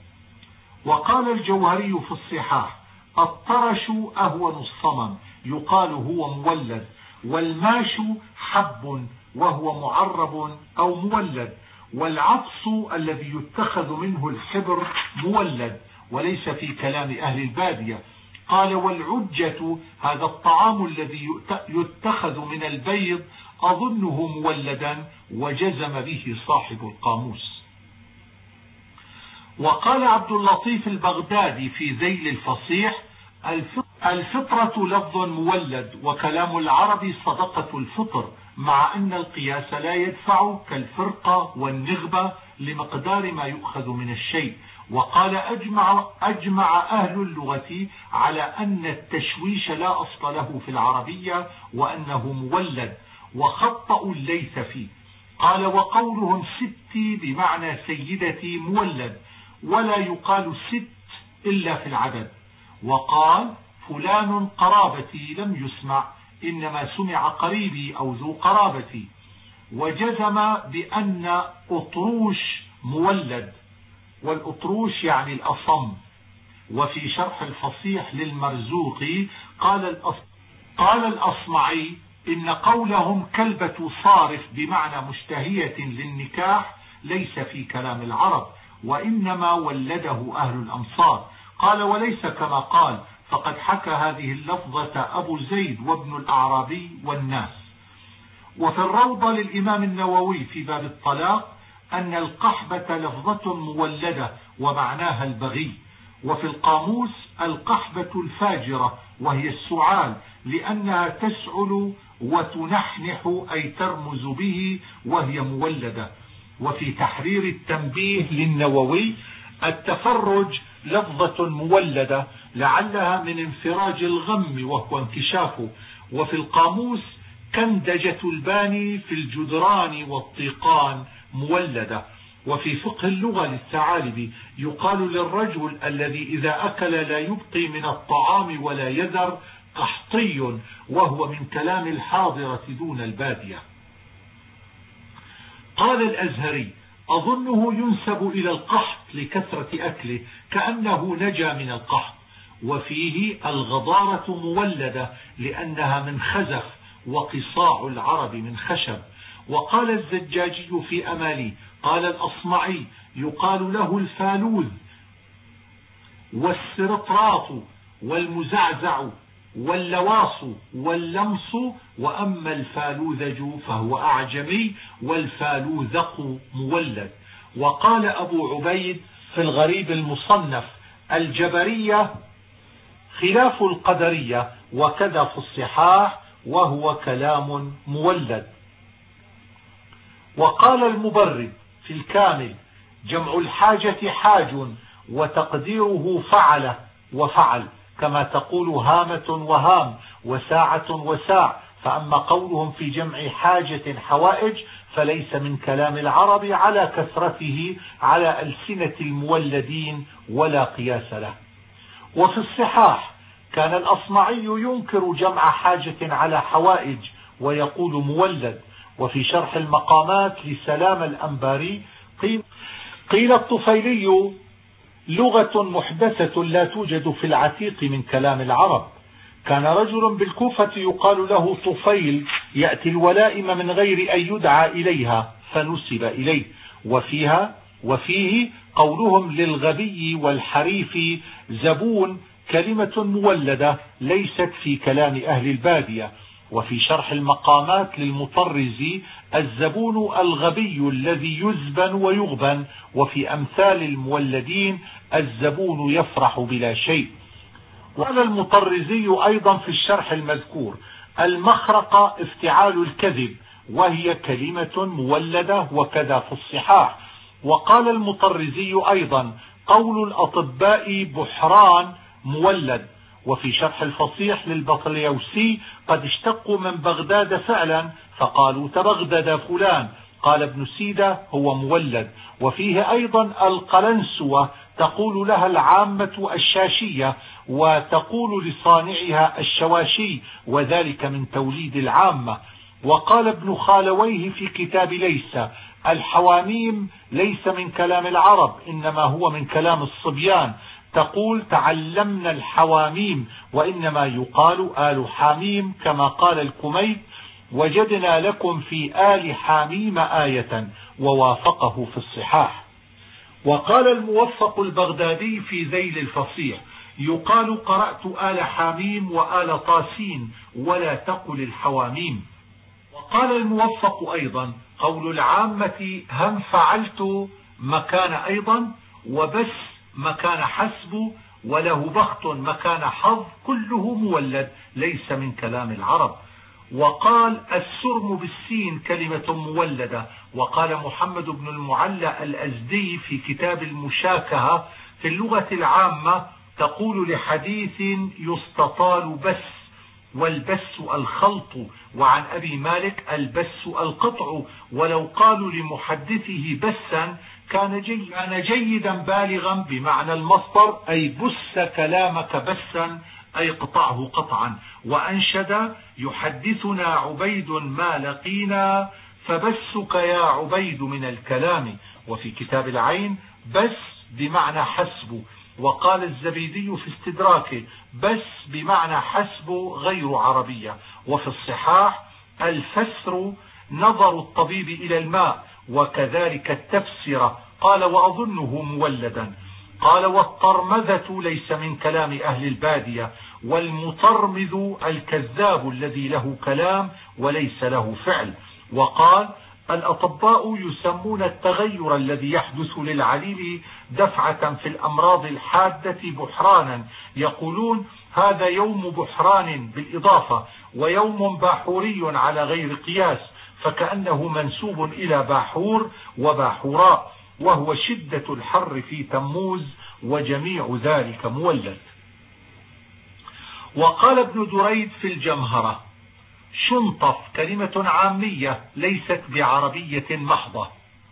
Speaker 1: وقال الجوهري في الصحاح الطرش أهون الصمم يقال هو مولد، والماش حب وهو معرب أو مولد، والعطس الذي يتخذ منه الحبر مولد وليس في كلام أهل البادية. قال والعجة هذا الطعام الذي يتخذ من البيض أظنه مولدا، وجزم به صاحب القاموس. وقال عبد اللطيف البغدادي في ذيل الفصيح الفطرة لفظ مولد، وكلام العرب صدقة الفطر، مع أن القياس لا يدفع كالفرقة والنغبة لمقدار ما يؤخذ من الشيء. وقال أجمع, أجمع أهل اللغة على أن التشويش لا أصل له في العربية وأنه مولد، وخطأوا الليث فيه. قال وقولهم ستي بمعنى سيدتي مولد، ولا يقال ست إلا في العدد. وقال فلان قرابتي لم يسمع، إنما سمع قريبي أو ذو قرابتي. وجزم بأن أطروش مولد، والأطروش يعني الأصم. وفي شرح الفصيح للمرزوقي قال قال الأصمعي إن قولهم كلبة صارف بمعنى مشتهية للنكاح ليس في كلام العرب، وإنما ولده أهل الأمصار. قال وليس كما قال، فقد حكى هذه اللفظة أبو زيد وابن الأعرابي والناس. وفي الروضة للإمام النووي في باب الطلاق أن القحبة لفظة مولدة ومعناها البغي. وفي القاموس القحبة الفاجرة وهي السعال، لأنها تسعل وتنحنح أي ترمز به وهي مولدة. وفي تحرير التنبيه للنووي التفرج لفظة مولدة لعلها من انفراج الغم وهو انكشافه. وفي القاموس كندجة الباني في الجدران والطيقان مولدة. وفي فقه اللغة للثعالبي يقال للرجل الذي إذا أكل لا يبقي من الطعام ولا يذر قحطي، وهو من كلام الحاضرة دون البادية. قال الأزهري: أظنه ينسب إلى القحط لكثرة أكله كأنه نجا من القحط. وفيه الغضارة مولدة لأنها من خزف، وقصاع العرب من خشب. وقال الزجاجي في أمالي: قال الأصمعي: يقال له الفالوذ والسرطراط والمزعزع واللواص واللمص، وأما الفالوذج فهو أعجمي، والفالوذق مولد. وقال أبو عبيد في الغريب المصنف: الجبرية خلاف القدرية، وكذا في الصحاح، وهو كلام مولد. وقال المبرد في الكامل: جمع الحاجة حاج، وتقديره فعل وفعل، كما تقول هامة وهام وساعة وساع. فأما قولهم في جمع حاجة حوائج فليس من كلام العرب على كثرته على ألسنة المولدين ولا قياس له. وفي الصحاح كان الأصمعي ينكر جمع حاجة على حوائج ويقول مولد. وفي شرح المقامات لسلام الأنباري قيل, قيل الطفيلي لغة محدثة لا توجد في العتيق من كلام العرب. كان رجل بالكوفة يقال له طفيل يأتي الولائم من غير أن يدعى إليها فنسب إليه. وفيها وفيه قولهم للغبي والحريف زبون كلمة مولدة ليست في كلام أهل البادية. وفي شرح المقامات للمطرزي الزبون الغبي الذي يزبن ويغبن. وفي أمثال المولدين الزبون يفرح بلا شيء. وقال المطرزي أيضا في الشرح المذكور: المخرقة افتعال الكذب، وهي كلمة مولدة، وكذا في الصحاح. وقال المطرزي أيضا: قول الأطباء بحران مولد. وفي شرح الفصيح للبطليوسي: قد اشتقوا من بغداد فعلا فقالوا تبغدد فلان. قال ابن سيدة: هو مولد. وفيه أيضا القلنسوة تقول لها العامة الشاشية، وتقول لصانعها الشواشي، وذلك من توليد العامة. وقال ابن خالويه في كتاب ليس: الحواميم ليس من كلام العرب، إنما هو من كلام الصبيان. تقول تعلمنا الحواميم، وإنما يقال آل حاميم، كما قال الكميت: وجدنا لكم في آل حاميم آية، ووافقه في الصحاح. وقال الموفق البغدادي في ذيل الفصيح: يقال قرأت آل حاميم وآل طاسين، ولا تقل الحواميم. وقال الموفق أيضا: قول العامة هم فعلت مكان أيضا، وبس مكان حسب، وله بخت مكان حظ، كله مولد ليس من كلام العرب. وقال السرم بالسين كلمة مولدة. وقال محمد بن المعلى الأزدي في كتاب المشاكهة: في اللغة العامة تقول لحديث يستطال بس، والبس الخلط. وعن أبي مالك: البس القطع. ولو قالوا لمحدثه بسا كان جيدا بالغا بمعنى المصدر، أي بس كلامك بسا أي قطعه قطعا. وأنشد: يحدثنا عبيد ما لقينا، فبسك يا عبيد من الكلام. وفي كتاب العين: بس بمعنى حسب. وقال الزبيدي في استدراكه: بس بمعنى حسب غير عربية. وفي الصحاح: الفسر نظر الطبيب إلى الماء، وكذلك التفسير. قال: وأظنه مولدا. قال: والطرمذة ليس من كلام أهل البادية، والمطرمذ الكذاب الذي له كلام وليس له فعل. وقال: الأطباء يسمون التغير الذي يحدث للعليل دفعة في الأمراض الحادة بحرانا، يقولون هذا يوم بحران بالإضافة ويوم باحوري على غير قياس، فكأنه منسوب إلى باحور وباحوراء، وهو شدة الحر في تموز، وجميع ذلك مولد. وقال ابن دريد في الجمهرة: شنطف كلمة عامية ليست بعربية محضة.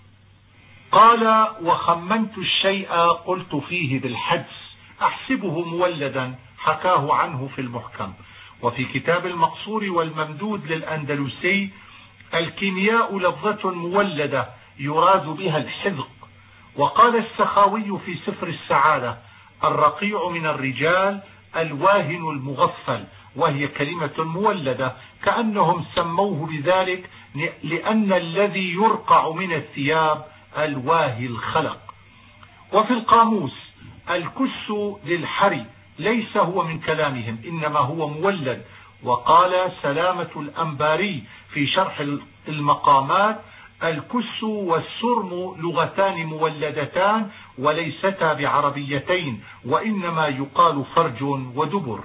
Speaker 1: قال: وخمنت الشيء قلت فيه بالحدس أحسبه مولدا، حكاه عنه في المحكم. وفي كتاب المقصور والممدود للأندلسي: الكيمياء لفظة مولدة يراد بها الحذق. وقال السخاوي في سفر السعادة: الرقيع من الرجال الواهن المغفل، وهي كلمة مولدة، كأنهم سموه بذلك لأن الذي يرقع من الثياب الواهي الخلق. وفي القاموس: الكس للحري ليس هو من كلامهم، إنما هو مولد. وقال سلامة الأنباري في شرح المقامات: الكس والسرم لغتان مولدتان وليستا بعربيتين، وإنما يقال فرج ودبر.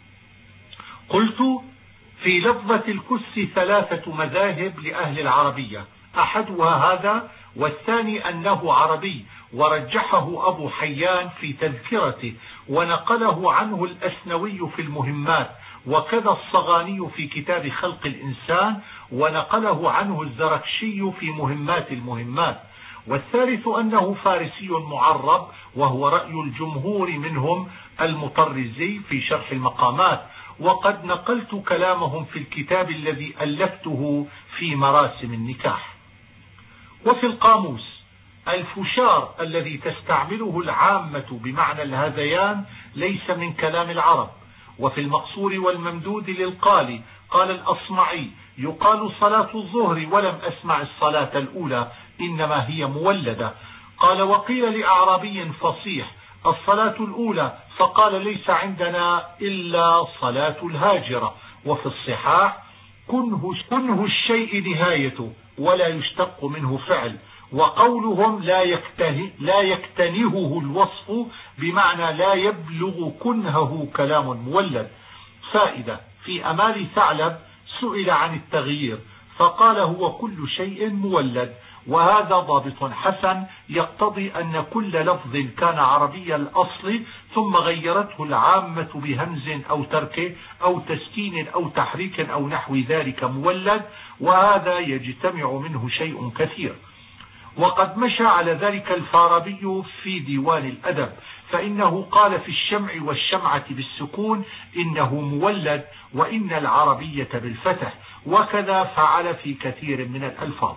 Speaker 1: قلت: في لفظة الكس ثلاثة مذاهب لأهل العربية، أحدها هذا، والثاني أنه عربي، ورجحه أبو حيان في تذكرته، ونقله عنه الأسنوي في المهمات، وكذا الصغاني في كتاب خلق الإنسان، ونقله عنه الزركشي في مهمات المهمات. والثالث أنه فارسي معرب، وهو رأي الجمهور منهم المطرزي في شرح المقامات، وقد نقلت كلامهم في الكتاب الذي ألفته في مراسم النكاح. وفي القاموس: الفشار الذي تستعمله العامة بمعنى الهذيان ليس من كلام العرب. وفي المقصور والممدود للقالي قال الأصمعي: يقال صلاة الظهر ولم أسمع الصلاة الأولى، إنما هي مولدة. قال: وقيل لأعرابي فصيح: الصلاة الأولى، فقال: ليس عندنا إلا صلاة الهاجرة. وفي الصحاح: كنه, كنه الشيء نهايته ولا يشتق منه فعل. وقولهم لا, يكته لا يكتنهه الوصف بمعنى لا يبلغ كنهه كلام مولد. فائدة: في أمال ثعلب سئل عن التغيير فقال: هو كل شيء مولد. وهذا ضابط حسن يقتضي أن كل لفظ كان عربي الأصل ثم غيرته العامة بهمز أو تركه أو تسكين أو تحريك أو نحو ذلك مولد، وهذا يجتمع منه شيء كثير. وقد مشى على ذلك الفارابي في ديوان الأدب، فإنه قال في الشمع والشمعة بالسكون إنه مولد، وإن العربية بالفتح، وكذا فعل في كثير من الألفاظ.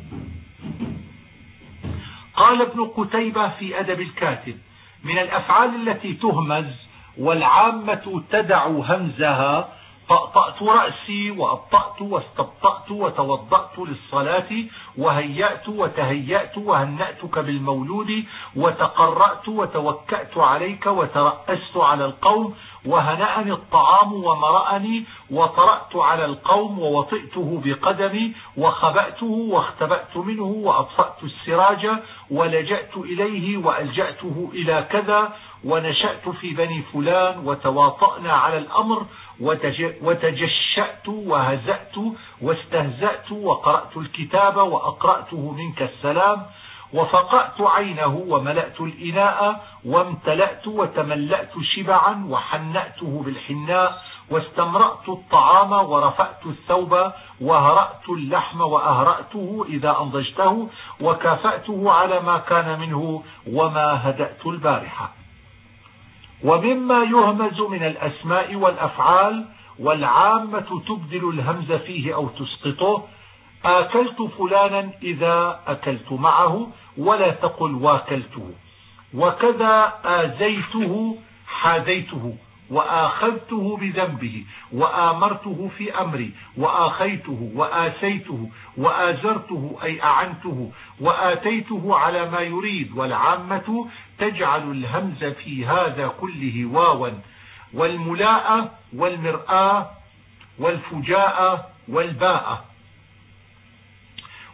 Speaker 1: قال ابن قتيبة في أدب الكاتب: من الأفعال التي تهمز والعامة تدع همزها طأطأت رأسي وأبطأت واستبطأت وتوضأت للصلاة وهيأت وتهيأت وهنأتك بالمولود وتقرأت وتوكأت عليك وترأست على القوم وهنأني الطعام ومرأني وطرأت على القوم ووطئته بقدمي وخبأته واختبأت منه وأطفأت السراج ولجأت إليه وألجأته إلى كذا ونشأت في بني فلان وتواطأنا على الأمر وتجشأت وهزأت واستهزأت وقرأت الكتاب وأقرأته منك السلام وفقأت عينه وملأت الإناء وامتلأت وتملأت شبعا وحنأته بالحناء واستمرأت الطعام ورفأت الثوب وهرأت اللحم وأهرأته إذا أنضجته وكافأته على ما كان منه وما هدأت البارحة. ومما يهمز من الأسماء والأفعال والعامة تبدل الهمز فيه أو تسقطه: آكلت فلانا إذا أكلت معه ولا تقل واكلته. وكذا آزيته حاذيته وآخذته بذنبه وآمرته في أمري وآخيته وآسيته وآزرته أي أعنته وآتيته على ما يريد. والعامة تجعل الهمز في هذا كله واوا. والملاءة والمرآة والفجاءة والباءة.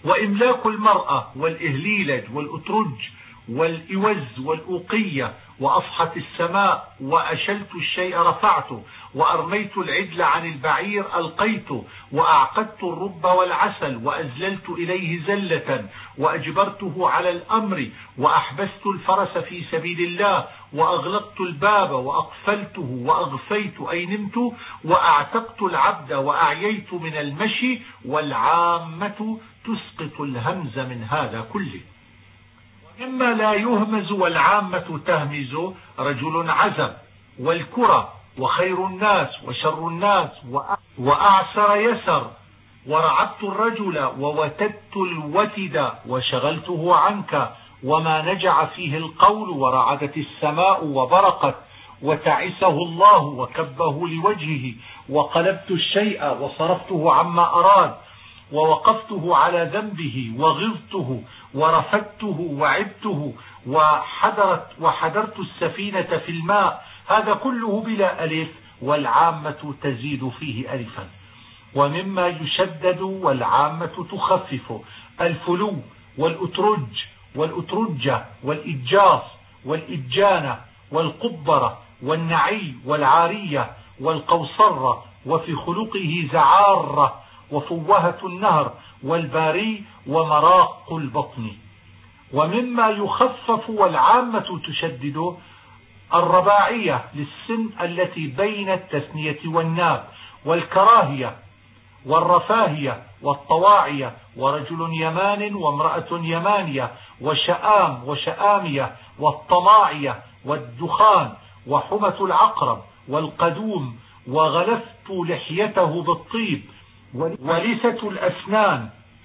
Speaker 1: وإملاك المرأة والإهليلج والأترج والإوز والأوقية، وأصحت السماء، وأشلت الشيء رفعته، وأرميت العدل عن البعير ألقيته، وأعقدت الرب والعسل وأزللت إليه زلة، وأجبرته على الأمر، وأحبست الفرس في سبيل الله، وأغلقت الباب وأقفلته وأغفيت أي نمت، وأعتقت العبد وأعييت من المشي، والعامة تسقط الهمز من هذا كله. مما لا يهمز والعامة تهمز رجل عزب والكرة وخير الناس وشر الناس وأعسر يسر، ورعبت الرجل ووتدت الوتد وشغلته عنك، وما نجع فيه القول، ورعدت السماء وبرقت، وتعسه الله وكبه لوجهه، وقلبت الشيء وصرفته عما أراد، ووقفته على ذنبه وغضته ورفدته وعبته، وحدرت, وحدرت السفينة في الماء. هذا كله بلا ألف، والعامة تزيد فيه ألفا. ومما يشدد والعامة تخفف الفلو والأترج والأترجة والإجاص والإجانة والقبرة والنعي والعارية والقوصرة، وفي خلقه زعارة وفوهة النهر والباري ومراق البطن. ومما يخفف والعامة تشدد الرباعية للسن التي بين التثنية والناب، والكراهية والرفاهية والطواعية، ورجل يمان وامرأة يمانية، وشآم وشآمية، والطماعية والدخان، وحمة العقرب والقدوم، وغلفت لحيته بالطيب، ولسة الأسنان،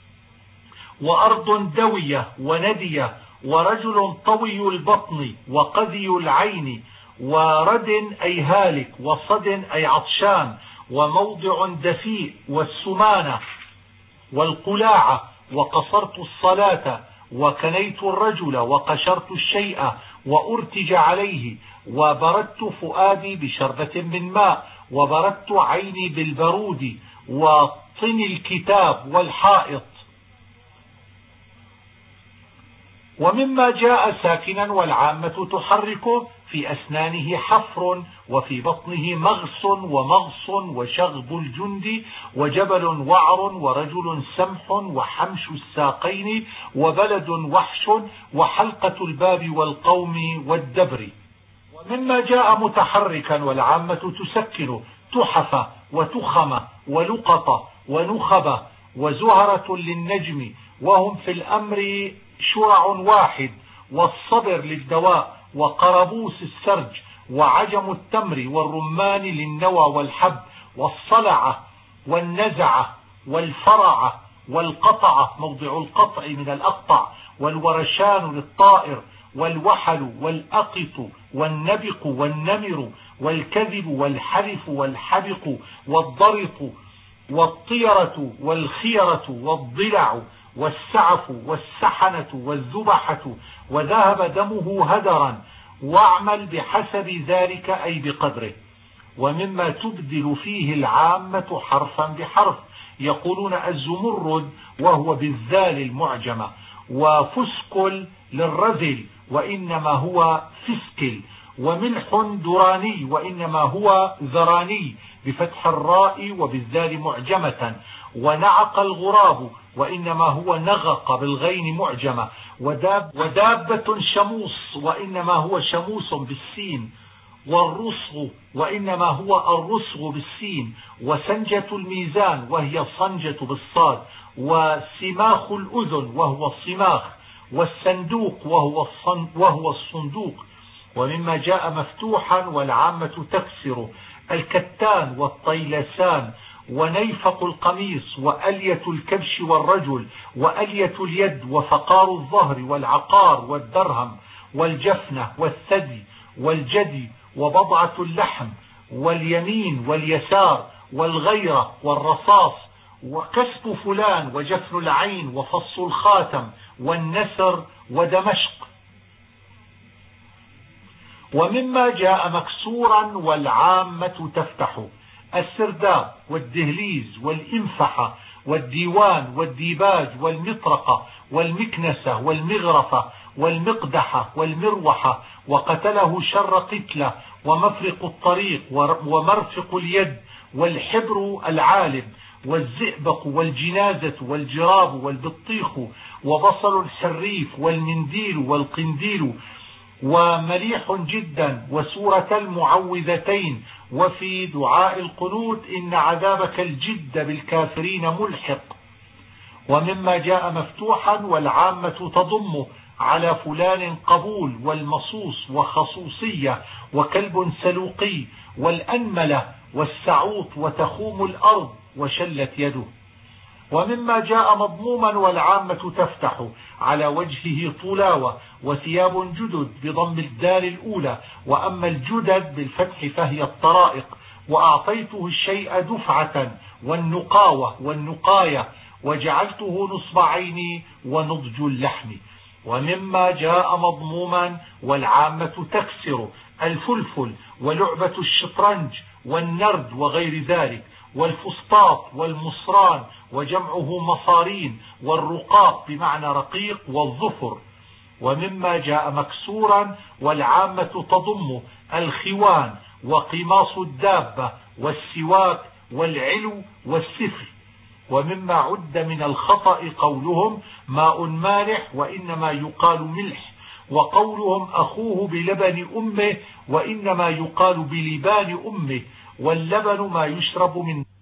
Speaker 1: وأرض دوية وندية، ورجل طوي البطن وقذي العين، ورد أي هالك، وصد أي عطشان، وموضع دفيء، والسمانة والقلاعة، وقصرت الصلاة، وكنيت الرجل، وقشرت الشيء، وأرتج عليه، وبردت فؤادي بشربة من ماء، وبردت عيني بالبرود، وطن الكتاب والحائط. ومما جاء ساكنا والعامة تحركه في أسنانه حفر، وفي بطنه مغص ومغص وشغب الجند، وجبل وعر، ورجل سمح، وحمش الساقين، وبلد وحش، وحلقة الباب والقوم والدبر. ومما جاء متحركا والعامة تسكنه تحف وتخم ولقط ونخبة وزهرة للنجم، وهم في الأمر شرع واحد، والصبر للدواء، وقربوس السرج، وعجم التمر، والرمان للنوى والحب، والصلعة والنزعة والفرعة والقطعة موضع القطع من الأقطع، والورشان للطائر، والوحل والأقط والنبق والنمر، والكذب والحلف والحبق والضرط والطيرة والخيرة والضلع والسعف والسحنة والذبحة، وذهب دمه هدرا، واعمل بحسب ذلك أي بقدره. ومما تبدل فيه العامة حرفا بحرف، يقولون الزمرد وهو بالذال المعجمة، وفسكل للرذل وإنما هو فسكل، وملح دراني وإنما هو ذراني بفتح الراء وبالذال معجمة، ونعق الغراب وإنما هو نغق بالغين معجمة، وداب ودابة شموس وإنما هو شموس بالسين، والرصغ وإنما هو الرصغ بالسين، وسنجة الميزان وهي الصنجة بالصاد، وسماخ الأذن وهو الصماخ، والصندوق وهو, وهو الصندوق. ومما جاء مفتوحا والعامة تكسر الكتان والطيلسان، ونيفق القميص، وألية الكبش والرجل، وألية اليد، وفقار الظهر، والعقار، والدرهم، والجفنة، والثدي، والجدي، وبضعة اللحم، واليمين واليسار، والغيرة، والرصاص، وكسب فلان، وجفن العين، وفص الخاتم، والنسر، ودمشق. ومما جاء مكسورا والعامة تفتح السرداب والدهليز والإنفحة والديوان والديباج والمطرقة والمكنسة والمغرفة والمقدحة والمروحة، وقتله شر قتلة ومفرق الطريق ومرفق اليد والحبر العالم والزئبق والجنازة والجراب والبطيخ وبصل الحريف والمنديل والقنديل ومليح جدا وسورة المعوذتين. وفي دعاء القنوت إن عذابك الجد بالكافرين ملحق. ومما جاء مفتوحا والعامة تضمه على فلان قبول والمصوص وخصوصية وكلب سلوقي والأنملة والسعوط وتخوم الأرض وشلت يده. ومما جاء مضموما والعامة تفتح على وجهه طلاوة وثياب جدد بضم الدال الأولى، وأما الجدد بالفتح فهي الطرائق. وأعطيته الشيء دفعة والنقاوة والنقاية وجعلته نصب عيني ونضج اللحم. ومما جاء مضموما والعامة تكسر الفلفل ولعبة الشطرنج والنرد وغير ذلك، والفسطاط والمصران وجمعه مصارين، والرقاق بمعنى رقيق والظفر. ومما جاء مكسورا والعامة تضم الخوان وقماص الدابة والسواك والعلو والسفل. ومما عد من الخطأ قولهم ماء مالح وإنما يقال ملح، وقولهم أخوه بلبن أمه وإنما يقال بلبان أمه، واللبن ما يشرب من